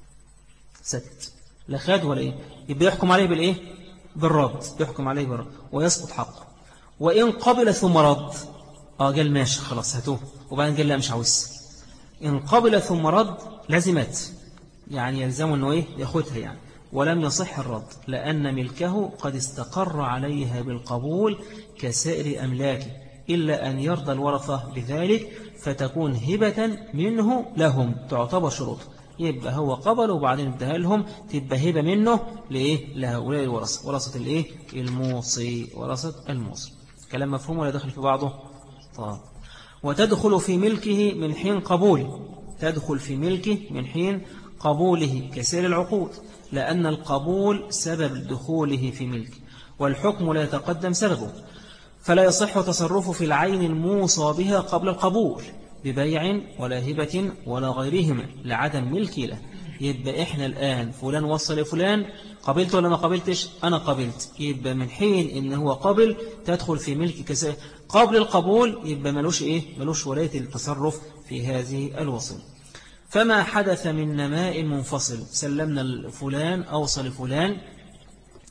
سكت، لا خد ولا إيه، يبقى يحكم عليه بالإيه؟ بالرد، يحكم عليه بالرد ويسقط حقه. وإن قبل ثم رد، آه قال ماشي خلاص هاتوه، وبعدين قال لا مش عاوز، إن قبل ثم رد لازمت، يعني يلزم أنه إيه؟ ياخدها يعني، ولم يصح الرد، لأن ملكه قد استقر عليها بالقبول كسائر أملاكه، إلا أن يرضى الورثة بذلك فتكون هبة منه لهم، تعتبر شروط، يبقى هو قبل وبعدين ادها لهم، تبقى هبة منه لإيه؟ لهؤلاء الورثة، ورثة الإيه؟ الموصي، ورثة الموصي. كلام مفهوم ولا دخل في بعضه؟ طيب. وتدخل في ملكه من حين قبوله، تدخل في ملكه من حين قبوله كسائر العقود، لأن القبول سبب دخوله في ملكه، والحكم لا يتقدم سببه، فلا يصح تصرفه في العين الموصى بها قبل القبول ببيع ولا هبة ولا غيرهما لعدم ملكي له. يبقى إحنا الآن فلان وصل لفلان، قبلت ولا ما قبلتش؟ أنا قبلت، يبقى من حين إن هو قبل تدخل في ملك كسائر، قبل القبول يبقى ملوش إيه؟ ملوش ولاية التصرف في هذه الوصية. فما حدث من نماء منفصل، سلمنا فلان أوصل فلان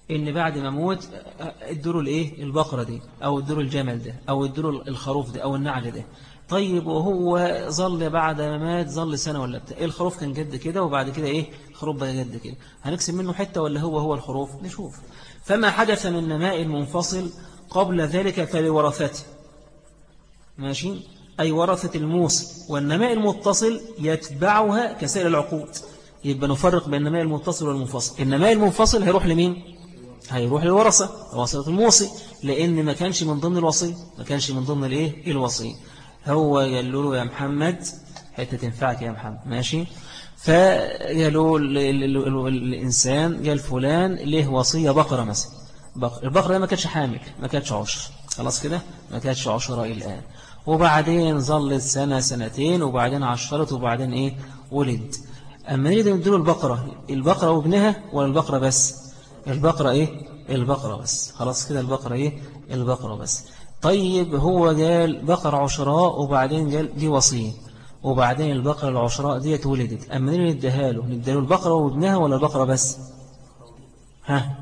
إن بعد ما موت ادوا الإيه البقرة دي أو ادوا الجمل ده أو ادوا الخروف ده أو النعل ده. طيب وهو ظل بعد ما مات ظل سنة ولا بتاع، إيه الخروف كان جد كده وبعد كده إيه الخروف بقى جد كده، هنكسب منه حتة ولا هو هو الخروف؟ نشوف. فما حدث من نماء منفصل قبل ذلك فلورثته، ماشي، أي ورثة الموصي، والنماء المتصل يتبعها كسائر العقود. يبقى نفرق بين النماء المتصل والمنفصل. النماء المنفصل هيروح لمين؟ هيروح للورثة ورثة الموصي، لأن ما كانش من ضمن الوصي، ما كانش من ضمن الإيه الوصي. هو قال له يا محمد حتى تنفعك يا محمد، ماشي، فقالوا الإنسان قال فلان له وصية بقرة مثلا، البقرة ما كانتش حامل، ما كانتش عشر، خلاص كده ما كانتش عشرة الآن، وبعدين ظلت سنة سنتين وبعدين عشرت وبعدين إيه ولد. أما نريد نديله البقرة، البقرة وابنها ولا البقرة بس؟ البقرة إيه؟ البقرة بس، خلاص كده البقرة إيه؟ البقرة بس. طيب هو قال بقرة عشراء وبعدين قال دي وصية وبعدين البقرة العشراء دي اتولدت، أما نريد نديها له، نديله البقرة وابنها ولا البقرة بس؟ ها؟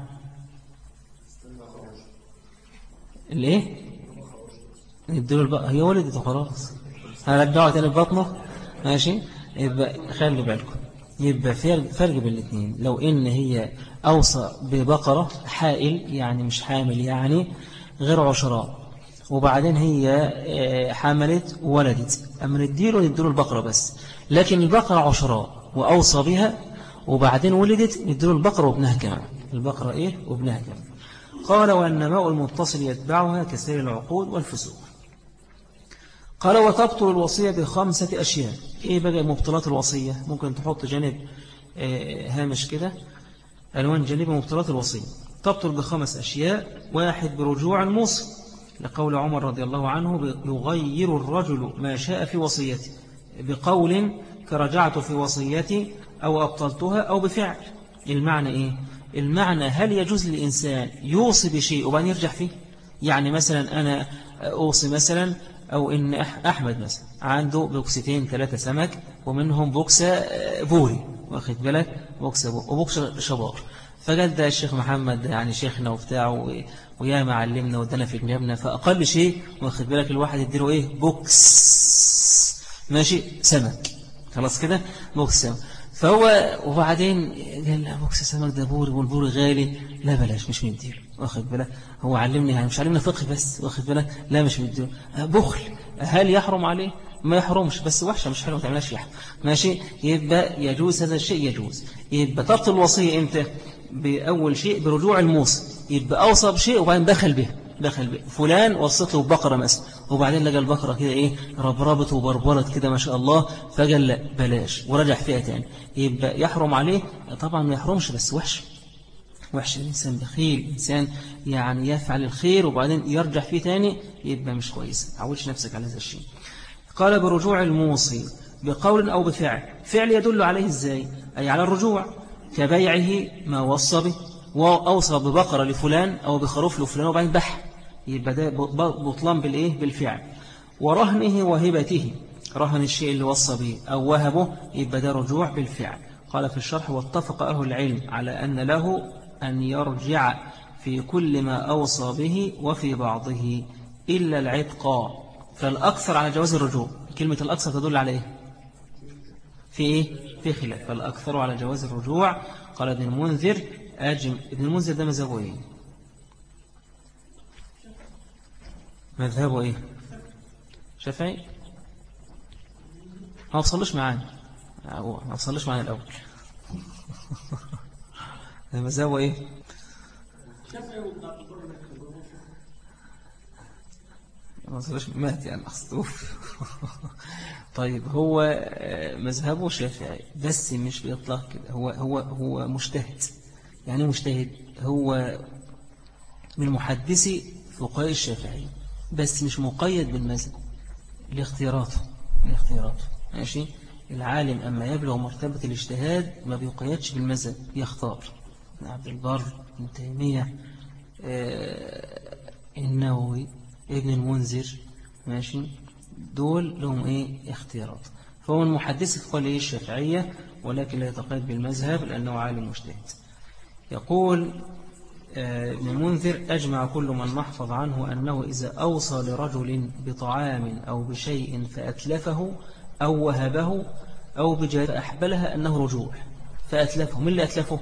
الايه؟ نديله البقرة، هي ولدت وخلاص، هنرجعه تاني ببطنه، ماشي. يبقى خلي بالكم، يبقى فرق بين الاثنين. لو ان هي اوصى ببقرة حائل يعني مش حامل يعني غير عشراء، وبعدين هي حملت وولدت، اما نديله نديله البقرة بس. لكن البقرة عشراء واوصى بها وبعدين ولدت، نديله البقرة وابنها كمان، البقرة ايه وابنها كمان. قال والنماء المتصل يتبعها كسائر العقود والفسوق. قال وتبطل الوصية بخمسة أشياء. إيه بقى مبطلات الوصية؟ ممكن تحط جانب هامش كده ألوان جانب مبطلات الوصية. تبطل بخمس أشياء. واحد برجوع الموصي، لقول عمر رضي الله عنه يغير الرجل ما شاء في وصيته بقول كرجعت في وصيتي أو أبطلتها أو بفعل. المعنى إيه؟ المعنى هل يجوز للإنسان يوصي بشيء وبعدين يرجع فيه؟ يعني مثلا أنا أوصي مثلا أو إن أحمد مثلا عنده بوكستين ثلاثة سمك ومنهم بوكسة بوري، واخد بالك، بوكسة بوري وبوكسة شبار، فقال ده الشيخ محمد يعني شيخنا وبتاعه ويا معلمنا ودنا في جنبنا، فأقل شيء واخد بالك الواحد يديله إيه بوكس، ماشي، سمك، خلاص كده بوكس سمك. فهو وبعدين قال لا بوكس سمك ده بوري والبوري غالي، لا بلاش مش مديله، واخد بالك، هو علمني يعني مش علمنا فقه بس، واخد بالك، لا مش مديله. بخل، هل يحرم عليه؟ ما يحرمش، بس وحشة مش حلوة ما تعملهاش يحرم، ماشي. يبقى يجوز هذا الشيء، يجوز. يبقى تبطل الوصية امتى؟ بأول شيء برجوع الموصي، يبقى أوصى بشيء وبعدين دخل به دخل به فلان وصيت له بقرة مثلا، وبعدين لقى البقرة كده ايه ربربت وبربرت كده ما شاء الله، فقال لا بلاش ورجع فيها تاني، يبقى يحرم عليه؟ طبعا ما يحرمش، بس وحش وحش، الإنسان بخيل، إنسان يعني يفعل الخير وبعدين يرجع فيه تاني، يبقى مش كويس، عودش نفسك على هذا الشيء. قال برجوع الموصي بقول أو بفعل. فعل يدل عليه إزاي؟ أي على الرجوع، كبيعه ما وصى به، وأوصى ببقرة لفلان أو بخروف لفلان وبعدين بح، يبقى ده بطلان بالإيه؟ بالفعل. ورهنه وهبته، رهن الشيء اللي وصى به أو وهبه، يبقى ده رجوع بالفعل. قال في الشرح واتفق أهل العلم على أن له أن يرجع في كل ما أوصى به وفي بعضه إلا العتق، فالأكثر على جواز الرجوع. كلمة الأكثر تدل على إيه؟ في إيه؟ في خلاف، فالأكثر على جواز الرجوع. قال ابن المنذر أجم ابن المنذر ده مذهبه إيه؟ مذهبه إيه؟ شافعي؟ ما وصلش معانا، ما وصلش معانا الأول. مذهبه إيه؟ ما وصلش، مات يعني أخصوف. طيب هو مذهبه شافعي بس مش بإطلاق كده، هو هو هو مجتهد. يعني مجتهد هو من محدثي فقهاء الشافعي بس مش مقيد بالمذهب لاختياراته لاختياراته ماشي. العالم أما يبلغ مرتبة الاجتهاد ما بيقيدش بالمذهب، يختار. عبد البر، ابن تيمية، النووي، ابن المنذر، ماشي، دول لهم ايه اختيارات. فهو من محدث فقال ايه الشافعية، ولكن لا يتقيد بالمذهب لأنه عالم مجتهد. يقول ابن المنذر أجمع كل من نحفظ عنه أنه إذا أوصى لرجل بطعام أو بشيء فأتلفه أو وهبه أو بجارة أحبلها أنه رجوع. فأتلفه، من اللي أتلفه؟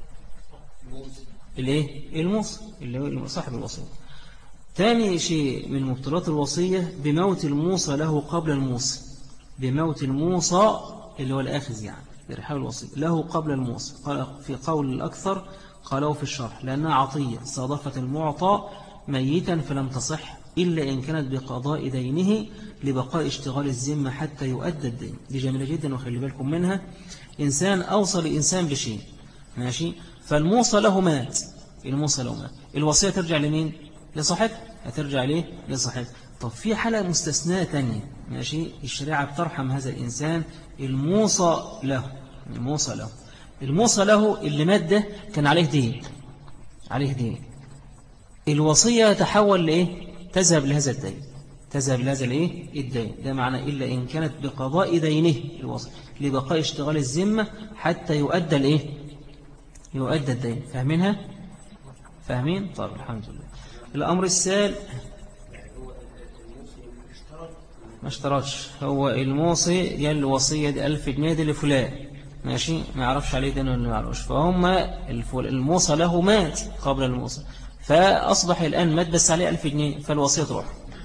الايه؟ الموصي، اللي هو صاحب الوصية. ثاني شيء من مبطلات الوصية بموت الموصى له قبل الموصي، بموت الموصى اللي هو الآخذ يعني برحاب الوصية له قبل الموصي. قال في قول الأكثر قالوا في الشرح لأنها عطية صادفت المعطى ميتا فلم تصح إلا إن كانت بقضاء دينه لبقاء اشتغال الذمة حتى يؤدى الدين. دي جميلة جدا وخلي بالكم منها. إنسان أوصى لإنسان بشيء ماشي، فالموصى له مات، الموصى له مات، الوصية ترجع لمين؟ لصاحب، هترجع ليه؟ لصاحب. طب في حالة مستثناء تانية ماشي، الشريعة بترحم هذا الإنسان، الموصى له، الموصى له الموصى له اللي مات ده كان عليه دين، عليه دين، الوصية تحول لإيه؟ تذهب لهذا الدين، تذهب لهذا الإيه؟ الدين. ده معنى إلا إن كانت بقضاء دينه الوصية لبقاء اشتغال الذمة حتى يؤدى الإيه؟ يؤدى الدين. فاهمينها؟ فاهمين؟ طيب الحمد لله. الأمر السال ما اشترطش، هو الموصي يا الوصية دي ألف جنيه دي لفلان ماشي، ما يعرفش عليه دين ولا ما يعرفش، فهم الموصى له مات قبل الموصى فأصبح الآن مات بس عليه ألف جنيه فالوصية تروح.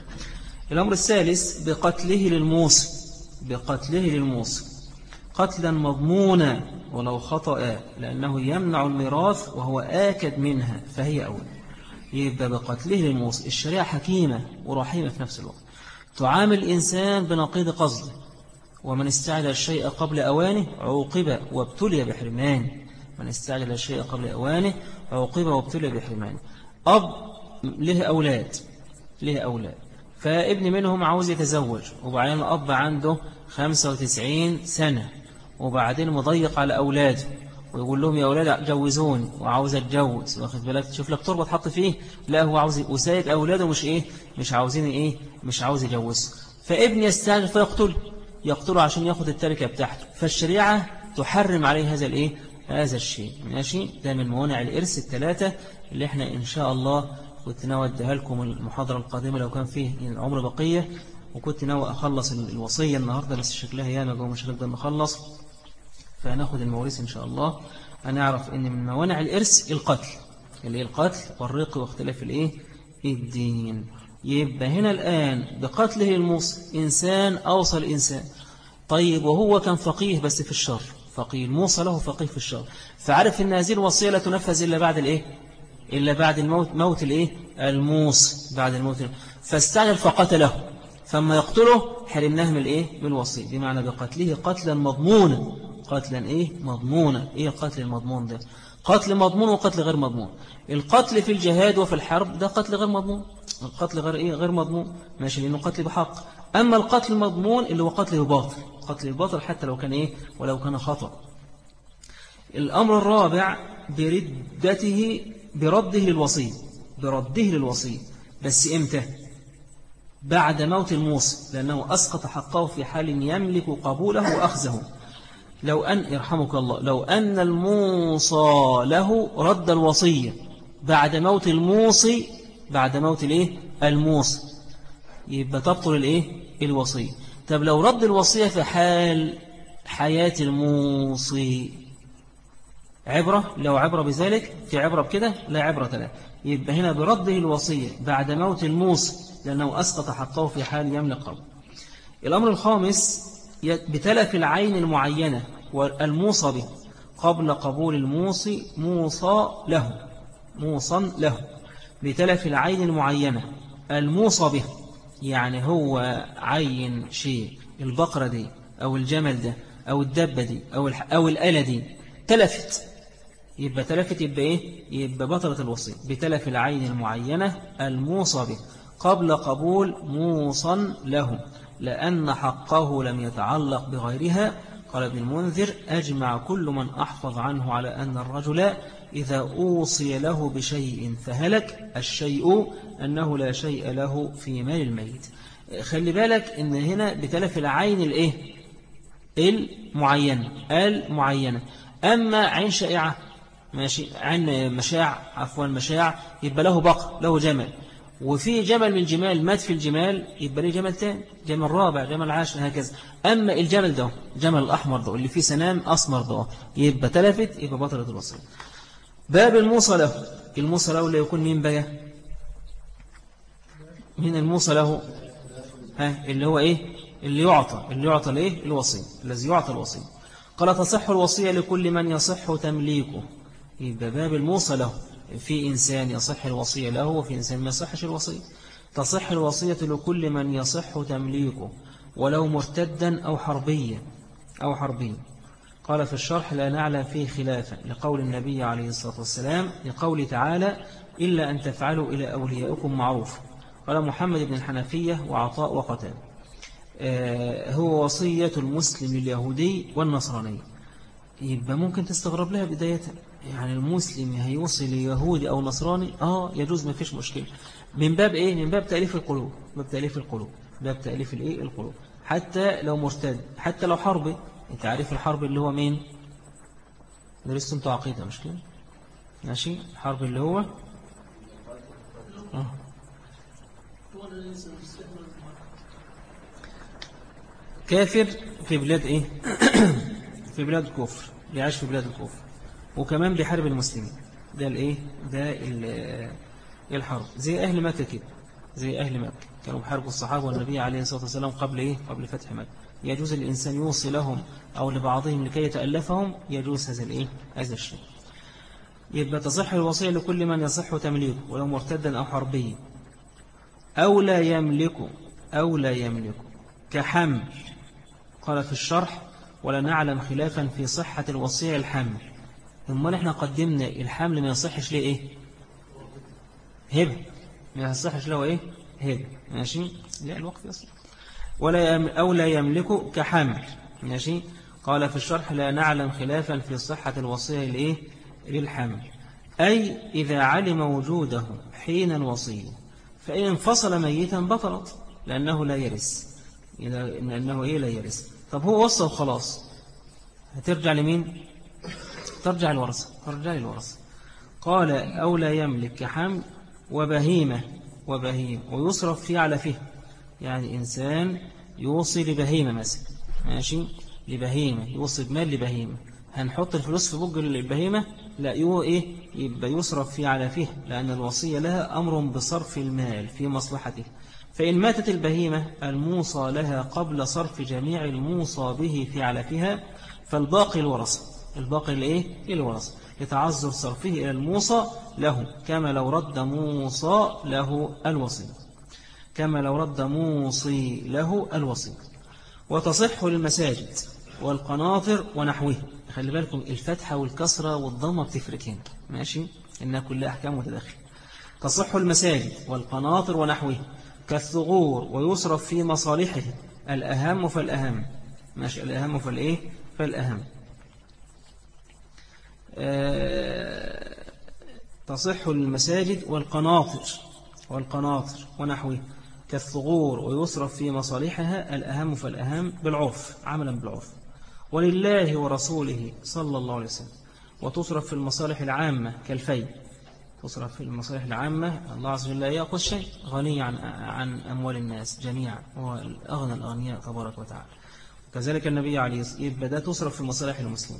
الأمر الثالث بقتله للموصي، بقتله للموصي قتلا مضمونا ولو خطأ لأنه يمنع الميراث وهو آكد منها فهي أول. يبقى بقتله للموصي الشريعة حكيمة ورحيمة في نفس الوقت، تعامل الإنسان بنقيض قصده، ومن استعجل الشيء قبل أوانه عوقب وابتلي بحرمانه، من استعجل الشيء قبل أوانه عوقب وابتلي بحرمانه. أب له أولاد، له أولاد فابن منهم عاوز يتزوج، وبعدين الأب عنده خمسة وتسعين سنة وبعدين مضيق على أولاده ويقول لهم يا أولاد جوزوني وعاوز أتجوز، واخد بالك تشوف لك تربة تحط فيه، لا هو عاوز وسايب أولاده مش إيه مش عاوزين إيه مش عاوز يجوز، فابن يستعجل فيقتل يقتله عشان ياخد التركة بتاعته، فالشريعة تحرم عليه هذا الإيه هذا الشيء ماشي. ده من موانع الإرث الثلاثة اللي احنا إن شاء الله كنت ناوي أديها لكم المحاضرة القادمة لو كان فيه العمر بقية، وكنت ناوي أخلص الوصية النهاردة بس شكلها ياما جو مش هنقدر نخلص، فهناخد المواريث إن شاء الله. هنعرف إن من موانع الإرث القتل، اللي هي القتل والرق واختلاف الإيه الدين. يبقى هنا الآن بقتله الموصي إنسان أوصل إنسان، طيب وهو كان فقيه بس في الشر، فقيه الموصى له فقيه في الشر، فعرف إن هذه الوصية لا تنفذ إلا بعد الإيه إلا بعد الموت، موت الإيه الموصي بعد الموت، فاستعجل فقتله، فما يقتله حرمناه من الإيه من الوصية. بمعنى بقتله قتلا مضمونا، قتلا إيه مضمونا. إيه قتل المضمون ده؟ قتل مضمون وقتل غير مضمون. القتل في الجهاد وفي الحرب ده قتل غير مضمون، القتل غير إيه غير مضمون ماشي لأنه قتل بحق. أما القتل المضمون اللي هو قتل الباطل، قتل الباطل حتى لو كان إيه ولو كان خطأ. الأمر الرابع بردته برده للوصية، برده للوصية بس إمتى؟ بعد موت الموصي، لأنه أسقط حقه في حال يملك قبوله وأخذه. لو أن يرحمك الله لو أن الموصى له رد الوصية بعد موت الموصي، بعد موت الإيه الموصي، يبقى تبطل الإيه الوصية. طب لو رد الوصية في حال حياة الموصي عبرة، لو عبرة بذلك في عبرة بكده لا عبرة له، يبقى هنا برده الوصية بعد موت الموصي لأنه أسقط حقه في حال يملك قبل. الأمر الخامس بتلف العين المعينة والموصى به قبل قبول الموصي موصى له، موصى له بتلف العين المعينة الموصى به، يعني هو عين شيء البقرة دي أو الجمل ده أو الدبة دي أو, أو الآلة دي تلفت، يبقى تلفت يبقى إيه يبقى بطلت الوصية. بتلف العين المعينة الموصى به قبل قبول موصى له لأن حقه لم يتعلق بغيرها. قال ابن المنذر أجمع كل من أحفظ عنه على أن الرجل إذا أوصي له بشيء فهلك الشيء أنه لا شيء له في مال الميت. خلي بالك إن هنا بتلف العين الإيه المعينة المعينة. أما عين شائعة ماشي، عن مشاع عفوا مشاع يبقى له بقر له جمل، وفي جمل من الجمال مات في الجمال يبقى له جمل تاني، جمل رابع، جمل عاشر، هكذا. أما الجمل ده جمل الأحمر ده اللي فيه سنام أسمر ده يبقى تلفت، يبقى بطلت الوصية. باب الموصى له. الموصى له اللي يكون مين بقى؟ مين الموصى له؟ ها اللي هو إيه؟ اللي يعطى اللي يعطى لإيه؟ الوصية، الذي يعطى الوصية. قال تصح الوصية لكل من يصح تمليكه. يبقى باب الموصى له، في إنسان يصح الوصية له وفي إنسان ما يصحش الوصية. تصح الوصية لكل من يصح تمليكه ولو مرتدا أو حربيا أو حربيا. قال في الشرح لا نعلم فيه خلافا لقول النبي عليه الصلاة والسلام، لقول تعالى إلا أن تفعلوا إلى أوليائكم معروف. قال محمد بن الحنفية وعطاء وقتال آه هو وصية المسلم اليهودي والنصراني. يبقى ممكن تستغرب لها بداية، يعني المسلم هيوصي ليهودي أو نصراني آه يجوز، ما فيش مشكلة. من باب إيه؟ من باب تأليف القلوب، باب تأليف القلوب، باب تأليف الإيه؟ القلوب. حتى لو مرتد، حتى لو حربي. انت عارف الحرب اللي هو مين؟ درستوا انتوا عقيدة مش كده؟ ماشي، الحرب اللي هو آه. كافر في بلاد ايه؟ في بلاد الكفر، بيعيش في بلاد الكفر وكمان بيحارب المسلمين. ده الايه؟ ده الحرب زي اهل مكة كده، زي اهل مكة كانوا بيحاربوا الصحابة والنبي عليه الصلاة والسلام قبل ايه؟ قبل فتح مكة. يجوز الإنسان يوصي لهم أو لبعضهم لكي يتألفهم، يجوز هذا الإيه؟ هذا الشيء. يبقى تصح الوصية لكل من يصح تمليكه ولو مرتدا أو حربيا أو لا يملك أو لا يملك كحمل. قال في الشرح ولا نعلم خلافا في صحة الوصية الحمل. ثم نحن قدمنا الحمل ما يصحش ليه إيه؟ هبه، ما يصحش له إيه؟ هبه. ماشي، لا الوقت يصح. ولا يم أو لا يملك كحمل. ماشي. قال في الشرح لا نعلم خلافا في صحة الوصية لإيه؟ للحمل، أي إذا علم وجوده حين الوصية، فإن انفصل ميتا بطلت لأنه لا يرث، لأنه إيه؟ لا يرث. طب هو وصى وخلاص، هترجع لمين؟ ترجع الورثة، ترجع للورثة. قال أو لا يملك كحمل وبهيمة، وبهيمة ويصرف فيه على فيه. يعني إنسان يوصي لبهيمة مثلا، ماشي، لبهيمة يوصي بمال لبهيمة، هنحط الفلوس في بوج البهيمة؟ لا، يو إيه؟ يبقى يصرف فيه على فيه، لأن الوصية لها أمر بصرف المال في مصلحته. فإن ماتت البهيمة الموصى لها قبل صرف جميع الموصى به في علفها فالباقي الورثة، الباقي الإيه؟ الورثة، يتعذر صرفه إلى الموصى له، كما لو رد موصى له الوصية، كما لو رد موصي له الوصية. وتصح للمساجد والقناطر ونحوه. خلي بالكم الفتحة والكسرة والضمة بتفرق هنا، ماشي، إنها كلها أحكام متداخلة. تصح المساجد والقناطر ونحوه كالثغور ويصرف في مصالحه الأهم فالأهم، ماشي، الأهم فالإيه؟ فالأهم. أه تصح المساجد والقناطر والقناطر ونحوه كالثغور ويصرف في مصالحها الأهم فالأهم بالعرف، عملا بالعرف. ولله ورسوله صلى الله عليه وسلم. وتصرف في المصالح العامة كالفي، تصرف في المصالح العامة. الله عز وجل لا يأخذ شيء، غني عن عن أموال الناس جميعا، هو أغنى الأغنياء تبارك وتعالى. كذلك النبي عليه الصلاة والسلام يبقى ده تصرف في مصالح المسلمين.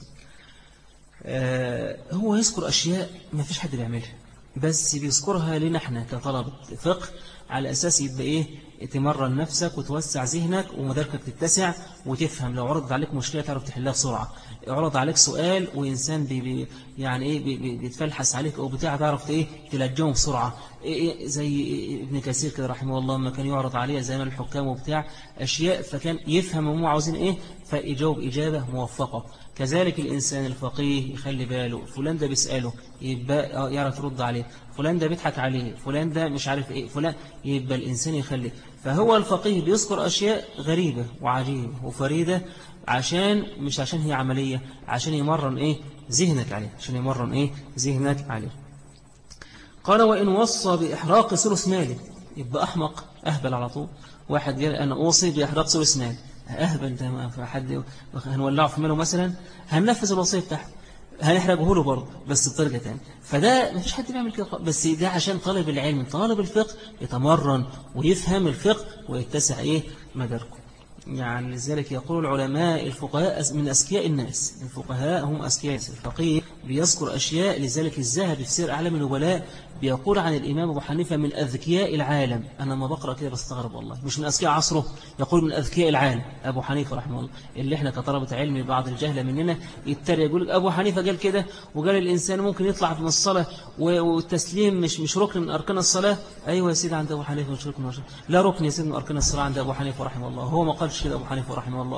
آه هو يذكر أشياء ما فيش حد بيعملها، بس بيذكرها لنا احنا كطلبة فقه على أساس يبقى إيه؟ تمرن نفسك وتوسع ذهنك ومداركك تتسع وتفهم. لو عرضت عليك مشكلة تعرف تحلها بسرعة، عرض عليك سؤال وإنسان بي بي يعني إيه بي بي بيتفلحس عليك أو بتاع تعرف إيه؟ تلجمه بسرعة. إيه زي ابن كثير كده رحمه الله ما كان يعرض عليه زمان الحكام وبتاع أشياء فكان يفهم هم عاوزين إيه فيجاوب إجابة موفقة. كذلك الإنسان الفقيه يخلي باله، فلان ده بيسأله يبقى يعرف يرد عليه، فلان ده بيضحك عليه، فلان ده مش عارف إيه، فلان يبقى الإنسان يخلي. فهو الفقيه بيذكر أشياء غريبة وعجيبة وفريدة عشان مش عشان هي عملية، عشان يمرن إيه ذهنك عليه، عشان يمرن إيه ذهنك عليه. قال وإن وصى بإحراق ثلث ماله، يبقى أحمق أهبل على طول. واحد قال أنا أوصي بإحراق ثلث ماله، أهبل ده، ما حد هنولعه في ماله مثلا، هننفذ الوصية بتاعه. هنحرجه له برضه بس بطريقة تانية. فده مفيش حد بيعمل كده، بس ده عشان طالب العلم طالب الفقه يتمرن ويفهم الفقه ويتسع إيه مداركه. يعني لذلك يقول العلماء الفقهاء من أذكياء الناس، الفقهاء هم أذكياء. الفقيه بيذكر أشياء، لذلك الذهبي في سير أعلام النبلاء بيقول عن الإمام أبو حنيفة من أذكياء العالم. أنا ما بقرأ كده بستغرب والله، مش من أذكياء عصره، يقول من أذكياء العالم أبو حنيفة رحمه الله. اللي احنا كطلبة علم بعض الجهلة مننا يتريق يقول أبو حنيفة قال كده، وقال الإنسان ممكن يطلع من الصلاة والتسليم مش مش ركن من أركان الصلاة. أيوة يا سيدي عند أبو حنيفة مش ركن، لا ركن يا سيدي من أركان الصلاة عند أبو حنيفة رحمه الله. هو ما قالش كده أبو حنيفة رحمه الله.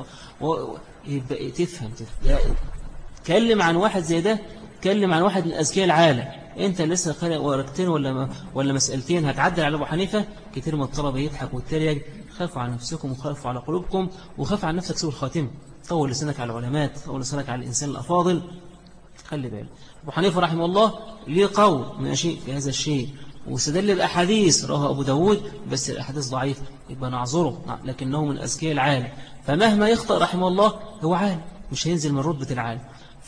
ويبقى تفهم تفهم تكلم عن واحد زي ده، تكلم عن واحد من أذكياء العالم. انت لسه قارئ ورقتين ولا ولا مسألتين هتعدل على ابو حنيفة. كتير من الطلبه يضحك ويتريق. خافوا على نفسكم وخافوا على قلوبكم وخاف على نفسك سوء الخاتمه. طول لسانك على العلماء، طول لسانك على الانسان الافاضل. خلي بالك ابو حنيفة رحمه الله ليه قول ماشي في هذا الشيء، واستدل باحاديث رواه ابو داود، بس الاحاديث ضعيفه يبقى نعذره، لكنه من اذكياء العالم. فمهما يخطئ رحمه الله هو عالم، مش هينزل من رتبه العالم.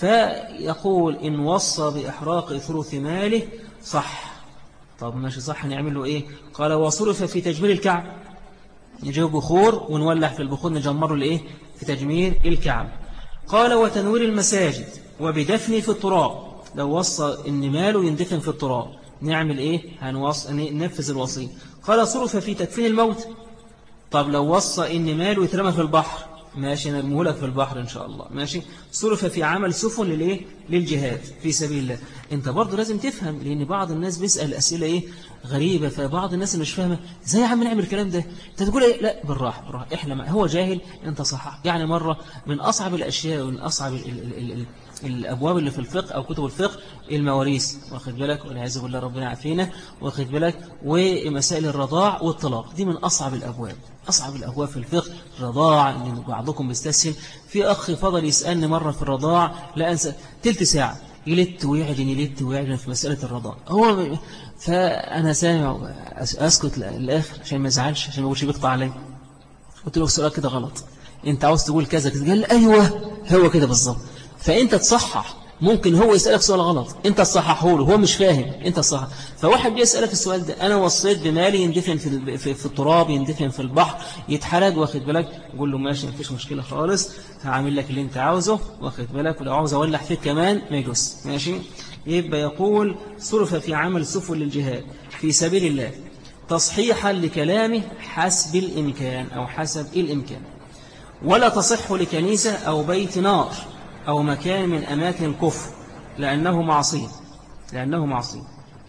فيقول إن وصى بإحراق ثلث ماله صح. طب ماشي صح، نعمل له إيه؟ قال وصرف في تجمير الكعب، نجيب بخور ونولع في البخور نجمره لإيه؟ في تجمير الكعب. قال وتنوير المساجد وبدفن في التراب. لو وصى إن ماله يندفن في التراب نعمل إيه؟ هنوص... ننفذ الوصية. قال صرف في تدفين الموت. طب لو وصى إن ماله يترمى في البحر ماشي، نرميه لك في البحر إن شاء الله ماشي. صرف في عمل سفن للإيه؟ للجهاد في سبيل الله. أنت برضو لازم تفهم، لأن بعض الناس بيسأل أسئلة إيه غريبة، فبعض الناس اللي مش فاهمة إزاي يا عم نعمل الكلام ده، أنت تقول إيه؟ لا بالراحة بالراحة، إحنا هو جاهل أنت صحح. يعني مرة من أصعب الأشياء ومن أصعب ال ال ال ال الأبواب اللي في الفقه أو كتب الفقه المواريث، واخد بالك، والعياذ بالله ربنا يعافينا، واخد بالك، ومسائل الرضاع والطلاق. دي من أصعب الأبواب، أصعب الأبواب في الفقه. الرضاع اللي بعضكم بيستسهل. في أخ فضل يسألني مرة في الرضاع لا أنسى تلت ساعة يلت ويعدن يلت ويعدن في مسألة الرضاع. هو فأنا سامع أسكت للآخر عشان ما يزعلش، عشان ما يقولش بيقطع علي. قلت له السؤال كده غلط، أنت عاوز تقول كذا كذا. قال أيوة هو كده بالظبط. فأنت تصحح، ممكن هو يسألك سؤال غلط أنت تصححه له، هو مش فاهم أنت تصحح. فواحد بيسألك السؤال ده، أنا وصيت بمالي يندفن في, في, في التراب، يندفن في البحر، يتحرج، واخد بالك، قول له ماشي مفيش مشكلة خالص، هعمل لك اللي أنت عاوزه، واخد بالك، ولو عاوز أولح فيك كمان ما يجوز ماشي. يبقى يقول صرف في عمل سفن للجهاد في سبيل الله تصحيحا لكلامه حسب الإمكان أو حسب الإمكان. ولا تصح لكنيسة أو بيت نار أو مكان من أماكن الكفر لأنه معصية، لأنه معصية.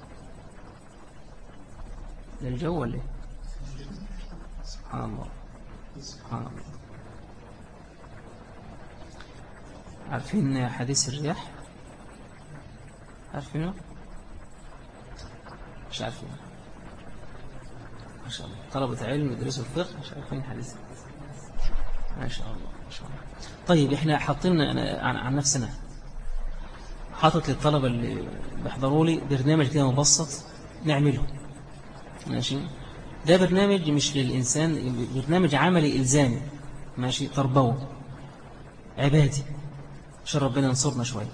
للجو ولا إيه؟ سبحان الله سبحان الله. عارفين حديث الرياح؟ عارفينه؟ مش عارفين ما شاء الله. طلبة علم يدرسوا الفقه مش عارفين حديث، ما شاء الله ما شاء الله. طيب احنا حاطين عن, عن نفسنا، حاطط للطلبة اللي بيحضروا لي برنامج كده مبسط نعمله ماشي. ده برنامج مش للإنسان، برنامج عملي إلزامي ماشي، تربوي عبادي عشان ربنا ينصرنا شوية.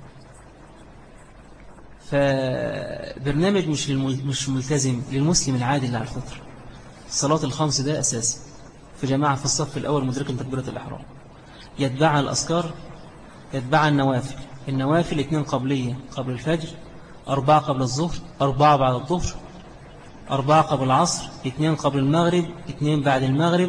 فبرنامج مش مش ملتزم للمسلم العادي اللي على الفطر. الصلاة الخمس ده أساسي في جماعة في الصف الأول مدرك تكبيرة الإحرام، يتبع الأذكار، يتبع النوافل. النوافل اثنين قبلية قبل الفجر، أربعة قبل الظهر، أربعة بعد الظهر، أربعة قبل العصر، اثنين قبل المغرب، اثنين بعد المغرب،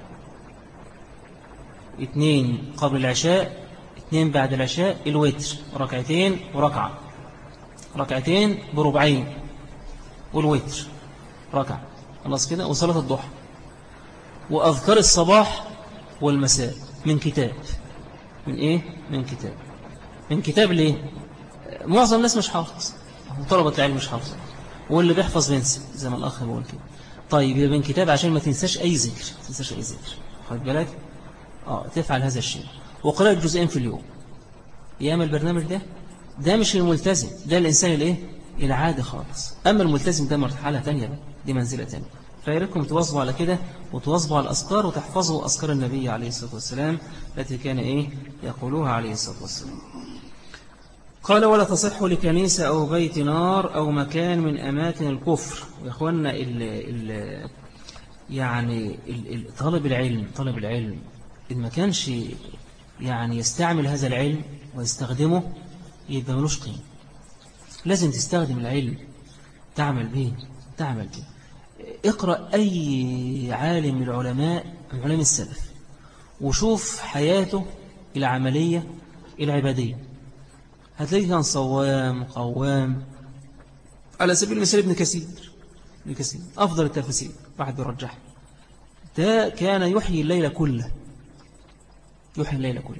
اثنين قبل العشاء، اثنين بعد العشاء. الوتر ركعتين وركعة، ركعتين بربعين، والوتر ركعة، خلاص كده. وصلاة الضحى وأذكار الصباح والمساء من كتاب. من إيه؟ من كتاب. من كتاب ليه؟ معظم الناس مش حافظ، طلبة العلم مش حافظ، واللي بيحفظ بينسى زي ما الأخ بيقول كده. طيب يبقى من كتاب عشان ما تنساش أي ذكر، ما تنساش أي ذكر، خد بالك. آه تفعل هذا الشيء. وقراءة جزئين في اليوم. يعمل البرنامج ده، ده مش الملتزم، ده الإنسان الإيه؟ العادي خالص. أما الملتزم ده مرحلة تانية بقى، دي منزلة تانية. فياريتكم تواظبوا على كده وتواظبوا على الأذكار وتحفظوا أذكار النبي عليه الصلاة والسلام التي كان إيه يقولوها عليه الصلاة والسلام. قال ولا تصح لكنيسة أو بيت نار أو مكان من أماكن الكفر. يا أخوانا ال ال يعني ال طالب العلم طالب العلم إن ما كانش يعني يستعمل هذا العلم ويستخدمه يبقى ملوش قيمة. لازم تستخدم العلم، تعمل به تعمل به اقرأ أي عالم من العلماء من علماء السلف وشوف حياته العملية العبادية، هتلاقيه كان صوام قوام. على سبيل المثال ابن كثير ابن كثير أفضل التفاسير واحد بيرجح، ده كان يحيي الليل كله يحيي الليل كله.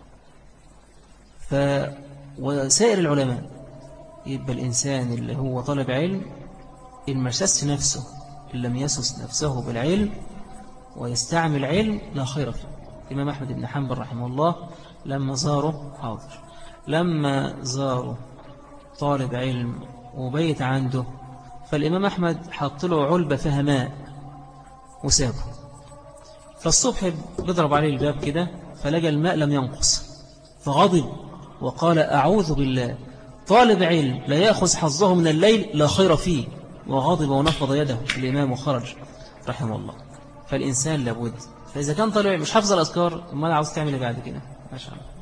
ف وسائر العلماء يبقى الإنسان اللي هو طالب علم إن مسس نفسه إن لم يسس نفسه بالعلم ويستعمل علم لا خير فيه. الإمام أحمد بن حنبل رحمه الله لما زاره حاضر لما زاره طالب علم وبيت عنده، فالإمام أحمد حط له علبة فيها ماء وسابه، فالصبح بيضرب عليه الباب كده فلقى الماء لم ينقص فغضب وقال أعوذ بالله، طالب علم لا يأخذ حظه من الليل لا خير فيه، وغضب ونفض يده الإمام وخرج رحمه الله. فالإنسان لابد، فإذا كان طالب مش حافظ الأذكار ما عاوز تعمل بعد كده ما شاء الله.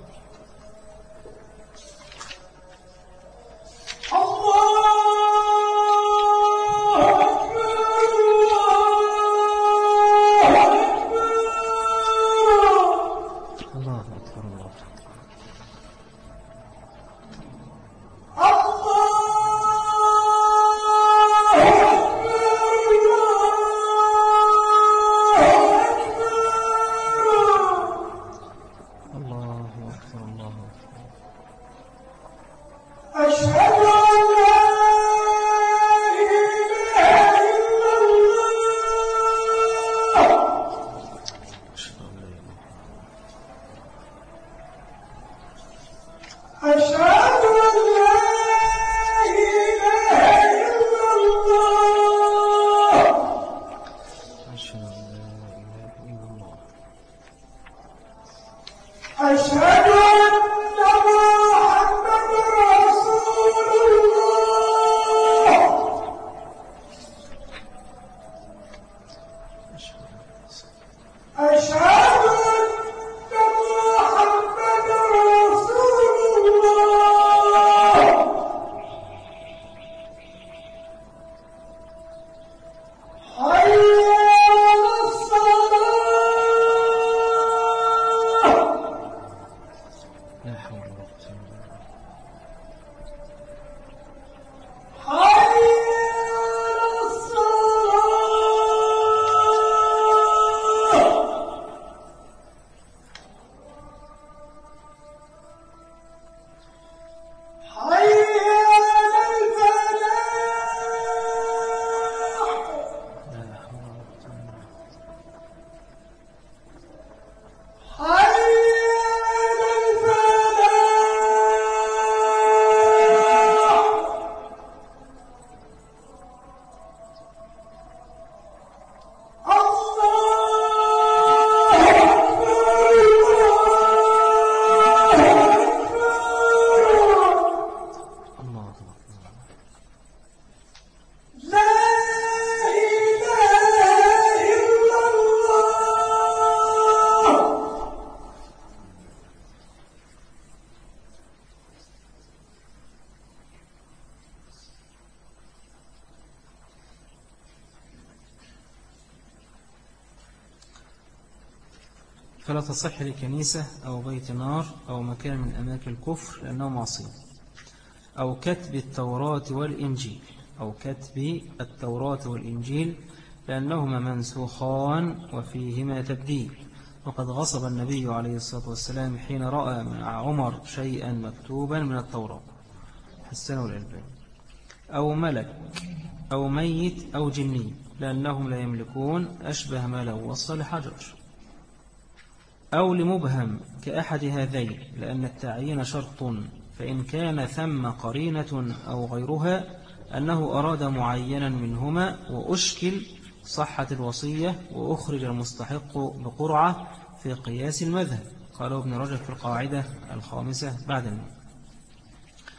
فلا تصح لكنيسة أو بيت نار أو مكان من أماكن الكفر لأنه معصية، أو كتب التوراة والإنجيل أو كتب التوراة والإنجيل لأنهما منسوخان وفيهما تبديل. وقد غصب النبي عليه الصلاة والسلام حين رأى مع عمر شيئا مكتوبا من التوراة حسنه الألباني. أو ملك أو ميت أو جني لأنهم لا يملكون أشبه ما لو وصل حجر. أو لمبهم كأحد هذين لأن التعيين شرط، فإن كان ثم قرينة أو غيرها أنه أراد معينا منهما وأشكل صحة الوصية وأخرج المستحق بقرعة في قياس المذهب، قاله ابن رجب في القاعدة الخامسة بعد المذهب.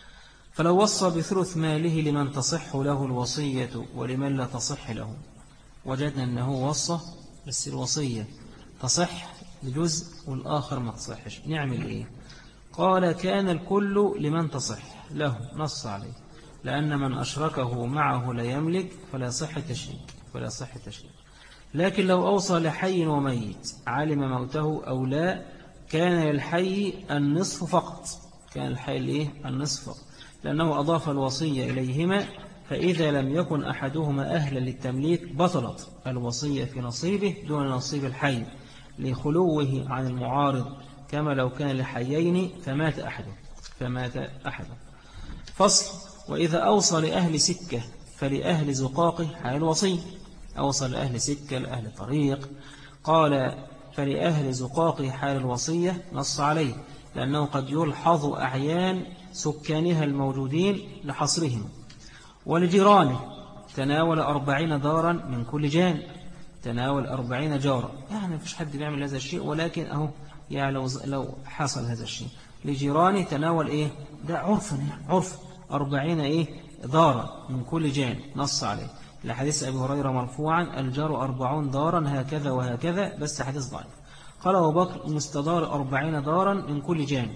فلو وصى بثلث ماله لمن تصح له الوصية ولمن لا تصح له، وجدنا أنه وصى بس الوصية تصح بجزء والآخر ما تصحش، نعمل إيه؟ قال كان الكل لمن تصح له، نص عليه، لأن من أشركه معه لا يملك فلا يصح التشريك فلا يصح التشريك. لكن لو أوصى لحي وميت علم موته أو لا كان للحي النصف فقط، كان الحي الإيه؟ النصف فقط، لأنه أضاف الوصية إليهما، فإذا لم يكن أحدهما أهلا للتمليك بطلت الوصية في نصيبه دون نصيب الحي لخلوه عن المعارض، كما لو كان لحيين فمات أحده فمات أحده. فصل. وإذا أوصى لأهل سكة فلأهل زقاق حال الوصية، أوصى لأهل سكة لأهل طريق، قال فلأهل زقاق حال الوصية، نص عليه، لأنه قد يلحظ أعيان سكانها الموجودين لحصرهم. ولجيرانه تناول أربعين دارا من كل جانب، تناول أربعين جارا، يعني مفيش حد بيعمل هذا الشيء، ولكن أهو يعني لو, لو حصل هذا الشيء لجيرانه تناول إيه ده عرفا، عرف أربعين إيه دارا من كل جانب، نص عليه لحديث أبي هريرة مرفوعا الجار أربعون دارا هكذا وهكذا، بس حديث ضعيف. قال أبو بكر مستدار أربعين دارا من كل جانب.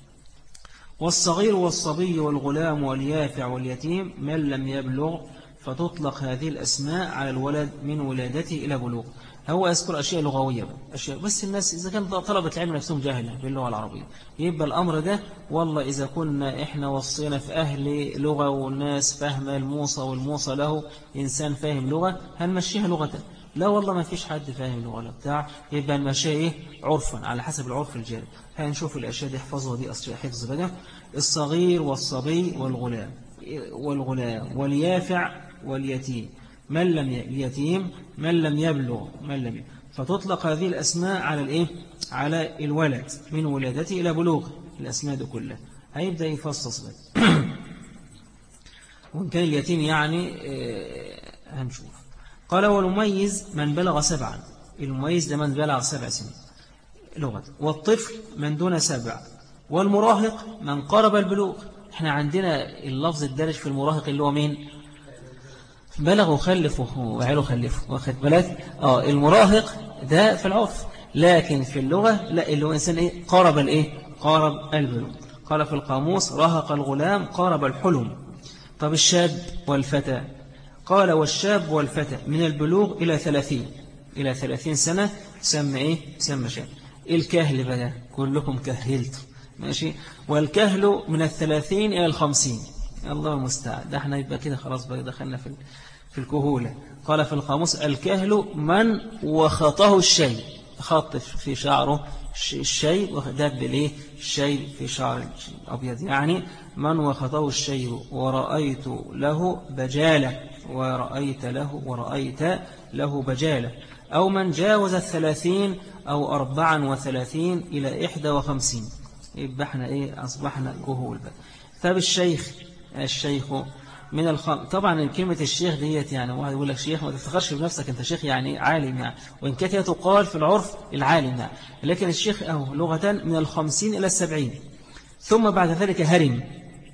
والصغير والصبي والغلام واليافع واليتيم من لم يبلغ، فتطلق هذه الأسماء على الولد من ولادته إلى بلوغ. هو يذكر أشياء لغوية أشياء، بس الناس إذا كان طلبة العلم نفسهم جاهلة باللغة العربية يبقى الأمر ده والله إذا كنا إحنا وصينا في أهل لغة والناس فاهمة الموصى والموصى له إنسان فاهم لغة هنمشيها لغة، لا والله ما فيش حد فاهم لغة لا بتاع، يبقى نمشيها إيه عرفا على حسب العرف الجاري. هنشوف الأشياء دي احفظها، دي أشياء حفظ بقى. الصغير والصبي والغلام والغلام واليافع واليتيم من لم اليتيم من لم يبلغ من لم يبلغ. فتطلق هذه الأسماء على الإيه على الولد من ولادته إلى بلوغ، الأسماء دي كلها هيبدأ يفصص بقى. وإن كان اليتيم يعني هنشوف. قال والمميز من بلغ سبعا، المميز ده من بلغ سبع سنين لغة، والطفل من دون سبع، والمراهق من قرب البلوغ. احنا عندنا اللفظ الدارج في المراهق اللي هو مين؟ بلغ وخلفه وعيله خلفه، واخد بالك؟ اه المراهق ده في العرف، لكن في اللغة لا، اللي هو إنسان إيه قارب الإيه قارب البلوغ. قال في القاموس رهق الغلام قارب الحلم. طب الشاب والفتى، قال والشاب والفتى من البلوغ إلى ثلاثين إلى ثلاثين سنة سمى إيه سمى شاب. الكهل بقى كلكم كهلتم ماشي، والكهل من الثلاثين إلى الخمسين، الله المستعان، ده احنا يبقى كده خلاص بقى دخلنا في في الكهولة. قال في القاموس الكهل من وخطه الشيء، خط في شعره الشيء وخدات بالإيه الشيء في شعر أبيض، يعني من وخطه الشيء ورأيت له بجالة ورأيت له ورأيت له بجالة، أو من جاوز الثلاثين أو أربعا وثلاثين إلى إحدى وخمسين، يبقى احنا إيه أصبحنا كهول بقى. فبالشيخ الشيخ من الخم، طبعا كلمة الشيخ ديت يعني واحد يقول لك شيخ ما تفتخرش بنفسك انت شيخ يعني عالم يعني، وإن كانت تقال في العرف العالم يعني، لكن الشيخ أو لغة من الخمسين إلى السبعين، ثم بعد ذلك هرم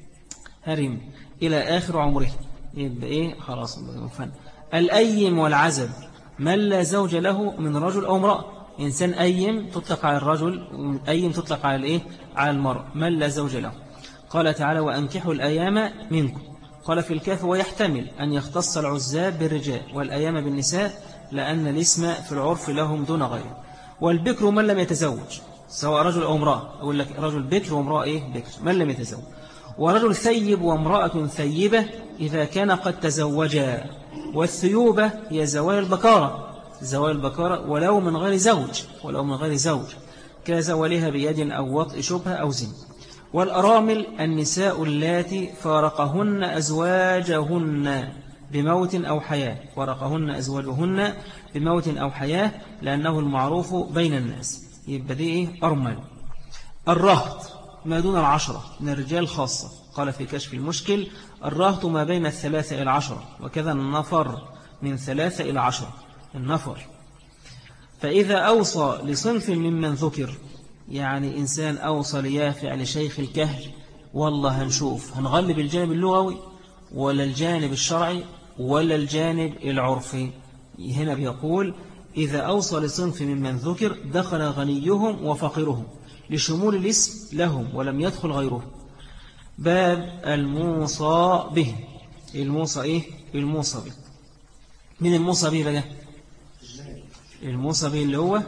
هرم إلى آخر عمره، يبقى إيه خلاص فن. الأيم والعزب من لا زوج له من رجل أو امرأة، إنسان أيم تطلق على الرجل، أيم تطلق على الإيه على المرأة، من لا زوج له. قال تعالى وأنكحوا الأيام منكم. قال في الكهف ويحتمل أن يختص العزاب بالرجال والأيام بالنساء، لأن الاسم في العرف لهم دون غيره. والبكر من لم يتزوج سواء رجل أو امرأة، أقول لك رجل بكر وامرأة إيه بكر من لم يتزوج. ورجل ثيب وامرأة ثيبة إذا كان قد تزوجا. والثيوبة هي زوال البكارة، زوال البكارة ولو من غير زوج ولو من غير زوج كزوالها بيد أو وطء شبهة أو زن. والأرامل النساء اللاتي فارقهن أزواجهن بموت أو حياة، فارقهن أزواجهن بموت أو حياة لأنه المعروف بين الناس، يبقى دي إيه أرمل. الرهط ما دون العشرة من الرجال خاصة، قال في كشف المشكل الرهط ما بين الثلاثة إلى العشرة، وكذا النفر من ثلاثة إلى عشرة النفر. فإذا أوصى لصنف ممن ذكر، يعني إنسان أوصى ليافع لشيخ الكهل والله هنشوف هنغلب الجانب اللغوي ولا الجانب الشرعي ولا الجانب العرفي. هنا بيقول إذا أوصى لصنف ممن ذكر دخل غنيهم وفقيرهم لشمول الاسم لهم ولم يدخل غيره. باب الموصى به. الموصى إيه؟ الموصى به. من الموصى به بقى؟ الموصى به اللي هو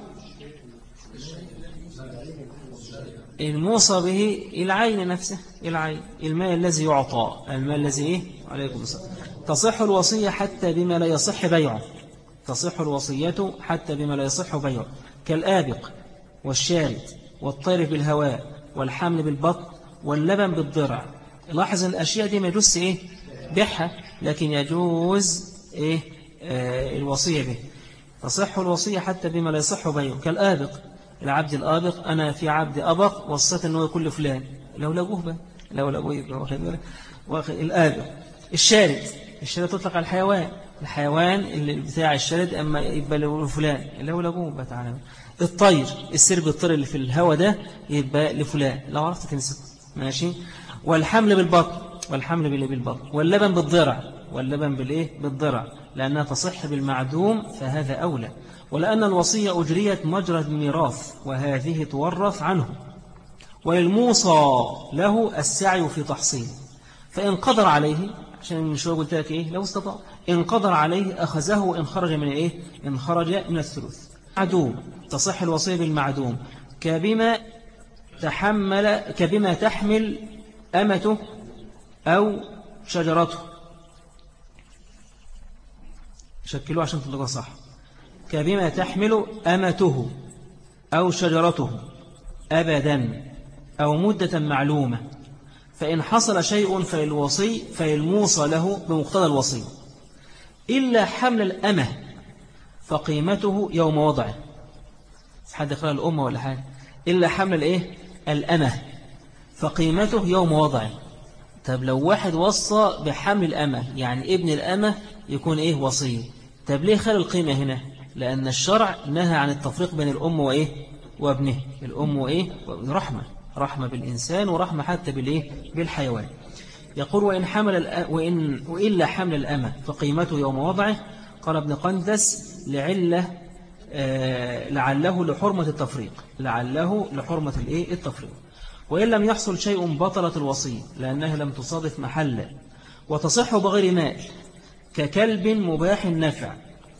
الموصى به العين نفسه، العين المال الذي يعطى، المال الذي إيه؟ عليكم السلام. تصح الوصية حتى بما لا يصح بيعه. تصح الوصية حتى بما لا يصح بيعه كالآبق والشارد والطير بالهواء والحمل بالبطن واللبن بالضرع. لاحظ الأشياء دي ما يجوز إيه؟ بيعها، لكن يجوز إيه؟ آه الوصية به. تصح الوصية حتى بما لا يصح بيعه كالآبق، العبد الآبق، أنا في عبد أبق وصيت أنه يكون لفلان، لو لقوه بقى لو لقوه الآبق. الشارد، الشارد تطلق على الحيوان، الحيوان اللي بتاع الشارد أما يبقى لفلان لو لقوه بقى تعالى. الطير، السرب الطير اللي في الهواء ده يبقى لفلان لو عرفت تنسب ماشي. والحمل بالبطن، والحمل بالبطن واللبن بالضرع، واللبن بالإيه؟ بالضرع، لأنها تصح بالمعدوم فهذا أولى. ولأن الوصية أجريت مجرى الميراث وهذه تورث عنه. وللموصى له السعي في تحصيل، فإن قدر عليه، عشان من شوية قلت لك إيه؟ لو استطاع إن قدر عليه أخذه وإن خرج من إيه؟ إن خرج من الثلث. معدوم، تصح الوصية بالمعدوم كبما تحمل كبما تحمل أمته أو شجرته. شكلوه عشان تلقى صح. كبما تحمل أمته أو شجرته أبدا أو مدة معلومة، فإن حصل شيء فالوصي فالموصى له بمقتضى الوصي، إلا حمل الأمة فقيمته يوم وضعه. حد خلال الأمة ولا حاجة؟ إلا حمل الإيه؟ الأمة فقيمته يوم وضعه. طب لو واحد وصى بحمل الأمة، يعني ابن الأمة يكون إيه؟ وصي. طب ليه خلال القيمة هنا؟ لأن الشرع نهى عن التفريق بين الأم وإيه؟ وابنه. الأم وإيه؟ رحمة، رحمة بالإنسان ورحمة حتى بالإيه؟ بالحيوان. يقول وإن حمل وإن وإلا حمل الأمة فقيمته يوم وضعه. قال ابن قندس لعله آه لعله لحرمة التفريق، لعله لحرمة الإيه؟ التفريق. وإن لم يحصل شيء بطلت الوصية لأنها لم تصادف محلا. وتصح بغير مال ككلب مباح النفع،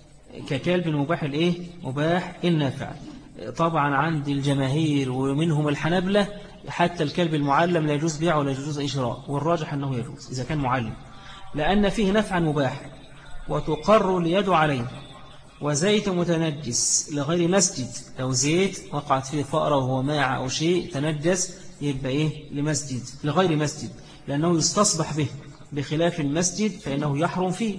ككلب مباح الإيه؟ مباح النفع. طبعا عند الجماهير ومنهم الحنبلة حتى الكلب المعلم لا يجوز بيعه ولا يجوز أي شراء، والراجح أنه يجوز إذا كان معلم، لأن فيه نفعا مباح وتقر اليد عليه. وزيت متنجس لغير مسجد، لو زيت وقعت فيه فأرة وهو ماع أو شيء تنجس يبقى إيه؟ لمسجد، لغير مسجد، لأنه يستصبح به، بخلاف المسجد فإنه يحرم فيه.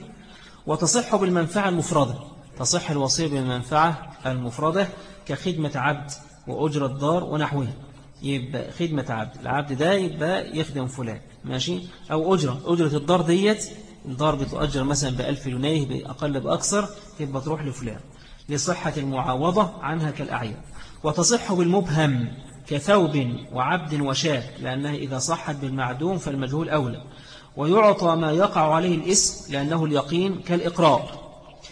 وتصح بالمنفعة المفردة، تصح الوصية بالمنفعة المفردة كخدمة عبد وأجرة دار ونحوه. يبقى خدمة عبد، العبد ده يبقى يخدم فلان ماشي، أو أجرة، أجرة الدار ديت، الدار بتؤجر مثلا بألف جنيه بأقل بأكثر، يبقى تروح لفلان لصحة المعاوضة عنها كالأعيان. وتصح بالمبهم كثوب وعبد وشاة، لأنها إذا صحت بالمعدوم فالمجهول أولى. ويعطى ما يقع عليه الاسم لأنه اليقين كالإقرار.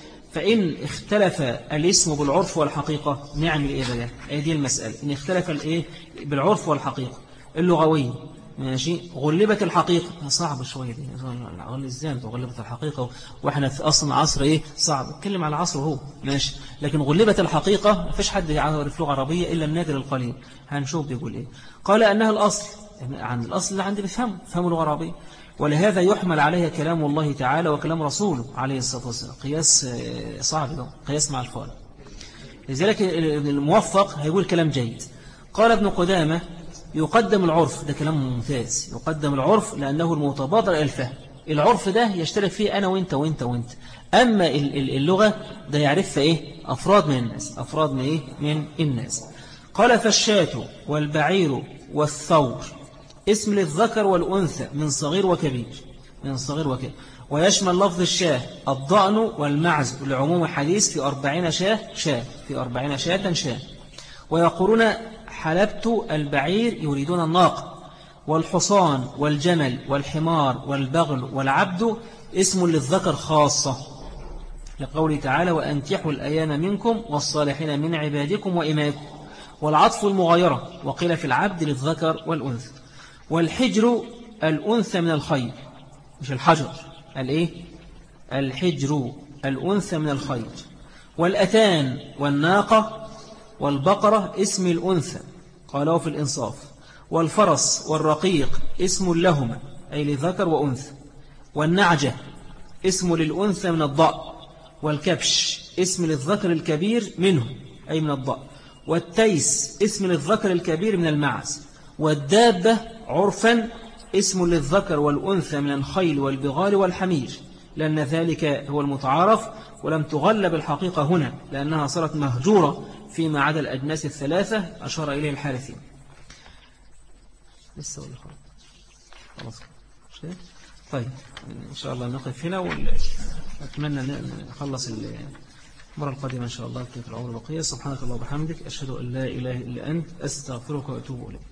فإن اختلف الاسم بالعرف والحقيقة نعمل إيه بقى؟ أي دي المسألة. إن اختلف الإيه بالعرف والحقيقة اللغوي ماشي، غلبت الحقيقة. صعب شوية دي، أقول إزاي أنت غلبت الحقيقة وإحنا في أصلا عصر إيه صعب، اتكلم على عصر هو ماشي. لكن غلبت الحقيقة ما فيش حد يعرف لغة عربية إلا النادر القليل. هنشوف بيقول إيه. قال أنها الأصل، عن الأصل اللي عندي بفهمه فهموا لغة عربية. ولهذا يحمل عليها كلام الله تعالى وكلام رسوله عليه الصلاة والسلام. قياس صعب ده، قياس مع الفارق. لذلك الموفق هيقول كلام جيد. قال ابن قدامة يقدم العرف، ده كلام ممتاز، يقدم العرف لأنه المتبادر إلى الفهم. العرف ده يشترك فيه أنا وإنت وإنت وإنت، أما اللغة ده يعرفها إيه؟ أفراد من الناس، أفراد من إيه؟ من الناس. قال فالشاة والبعير والثور اسم للذكر والأنثى من صغير وكبير، من صغير وكبير. ويشمل لفظ الشاه الضأن والمعز لعموم الحديث في أربعين شاه شاه في أربعين شاة شاه. ويقولون حلبت البعير يريدون الناقة، والحصان والجمل والحمار والبغل والعبد اسم للذكر خاصة، لقوله تعالى وأنكحوا الأيام منكم والصالحين من عبادكم وإمائكم، والعطف المغايرة، وقيل في العبد للذكر والأنثى. والحجر الأنثى من الخير، مش الحجر، الإيه؟ الحجر الأنثى من الخير. والأتان والناقة والبقرة اسم الأنثى، قالوا في الإنصاف. والفرس والرقيق اسم لهما، أي لذكر وأنثى. والنعجة اسم للأنثى من الضأ. والكبش اسم للذكر الكبير منه، أي من الضأ. والتيس اسم للذكر الكبير من المعز. والدابة عرفا اسم للذكر والأنثى من الخيل والبغال والحمير، لأن ذلك هو المتعارف، ولم تغلب الحقيقة هنا لأنها صارت مهجورة فيما عدا الأجناس الثلاثة أشار إليه الحارثين. لسه ولا خلاص؟ طيب إن شاء الله نقف هنا، وأتمنى نخلص المرة القادمة إن شاء الله في العمر بقية. سبحانك الله وبحمدك، أشهد أن لا إله إلا أنت، أستغفرك وأتوب إليك.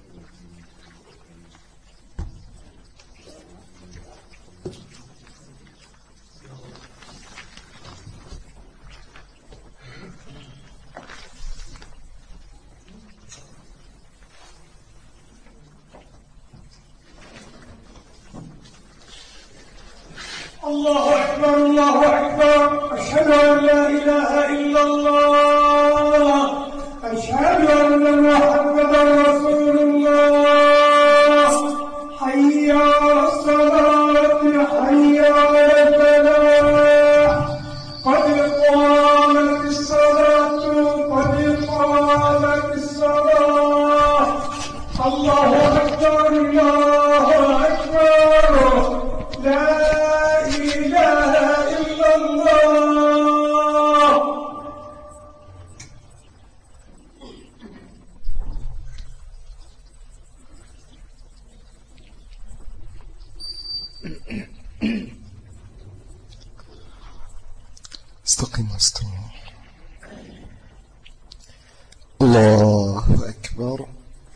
الله أكبر الله أكبر، أشهد أن لا إله إلا الله، أشهد أن محمدا رسول الله. حي على الصلاة، حي على الفلاح، قد قامت الصلاة، قد قامت الصلاة. الله أكبر الله أكبر، لا استقيم استقيم. الله أكبر.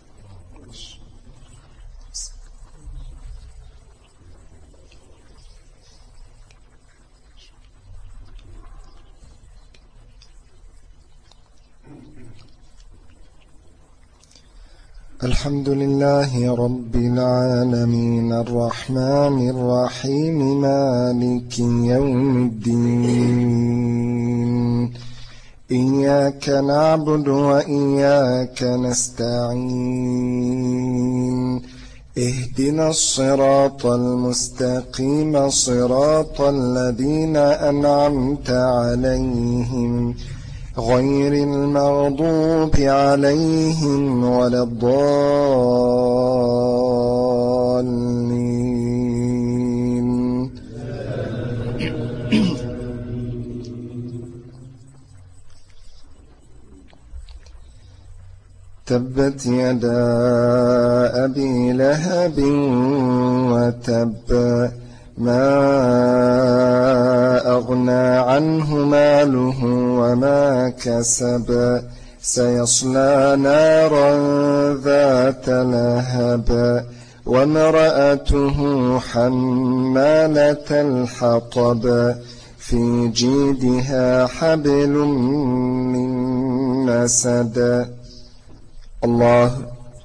الحمد لله رب العالمين، الرحمن الرحيم، مالك يوم الدين. إياك نعبد وإياك نستعين، اهدنا الصراط المستقيم، صراط الذين أنعمت عليهم غير المغضوب عليهم ولا الضالين. تبت يدا أبي لهب وتب، ما أغنى عنه ماله وما كسب، سيصلى نارا ذات لهب، وامرأته حمالة الحطب، في جيدها حبل من مسد. الله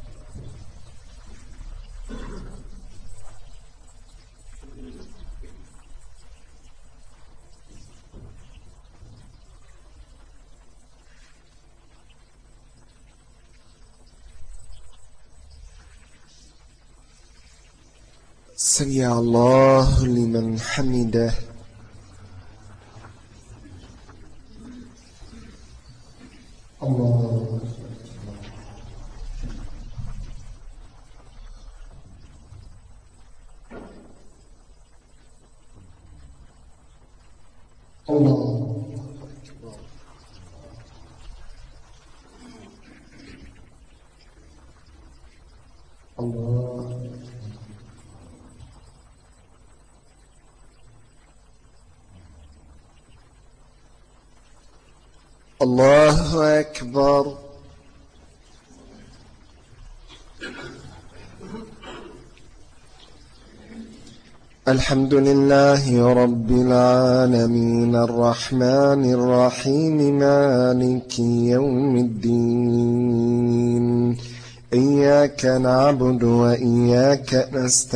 سمع الله لمن حمده. الله الله الله الله أكبر. الحمد لله رب العالمين الرحمن الرحيم مالك يوم الدين إياك نعبد وإياك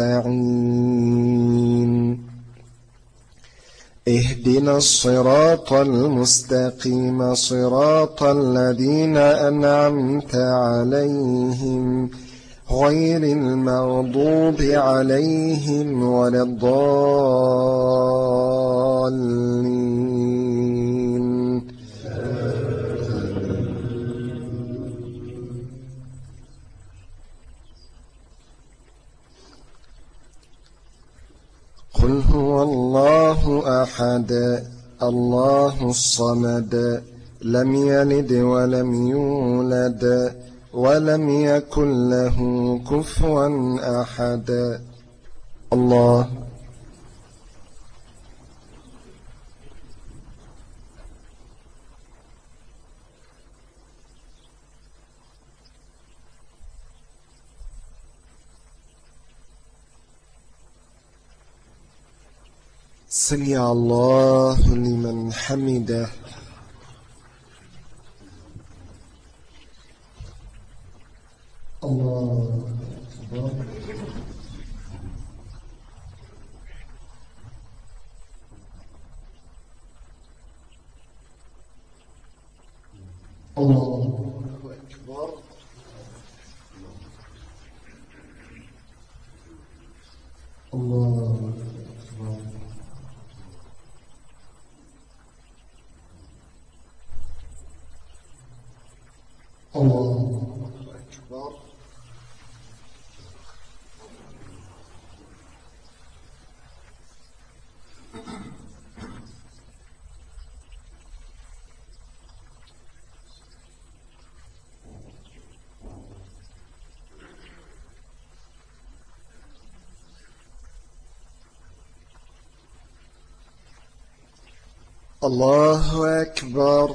نستعين اهدنا الصراط المستقيم صراط الذين أنعمت عليهم غير المغضوب عليهم ولا الضالين. قل هو الله أحد الله الصمد لم يلد ولم يولد ولم يكن له كفوا أحد. الله سمع الله لمن حمده. الله أكبر. الله أكبر. الله أكبر. الله أكبر. الله أكبر.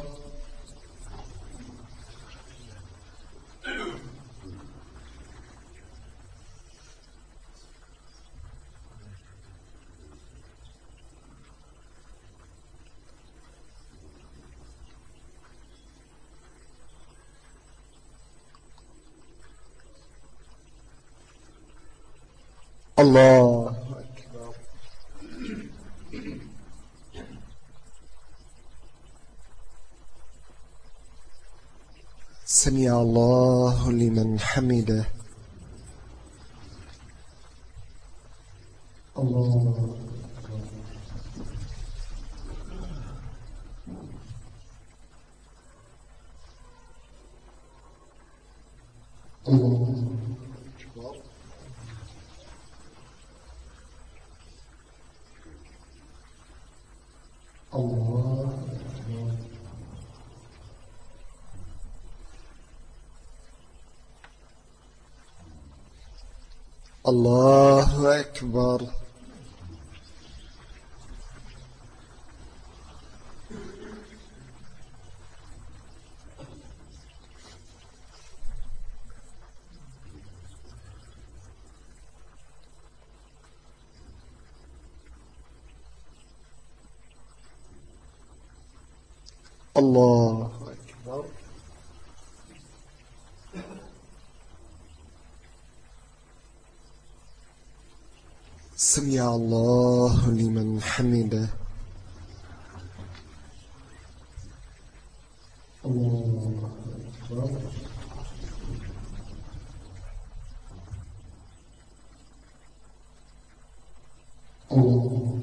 الله أكبر. سمع الله لمن حمده. الله أكبر. الله أكبر. الله أكبر. الله أكبر. الله أكبر. سمع الله لمن حمده. الله أكبر. الله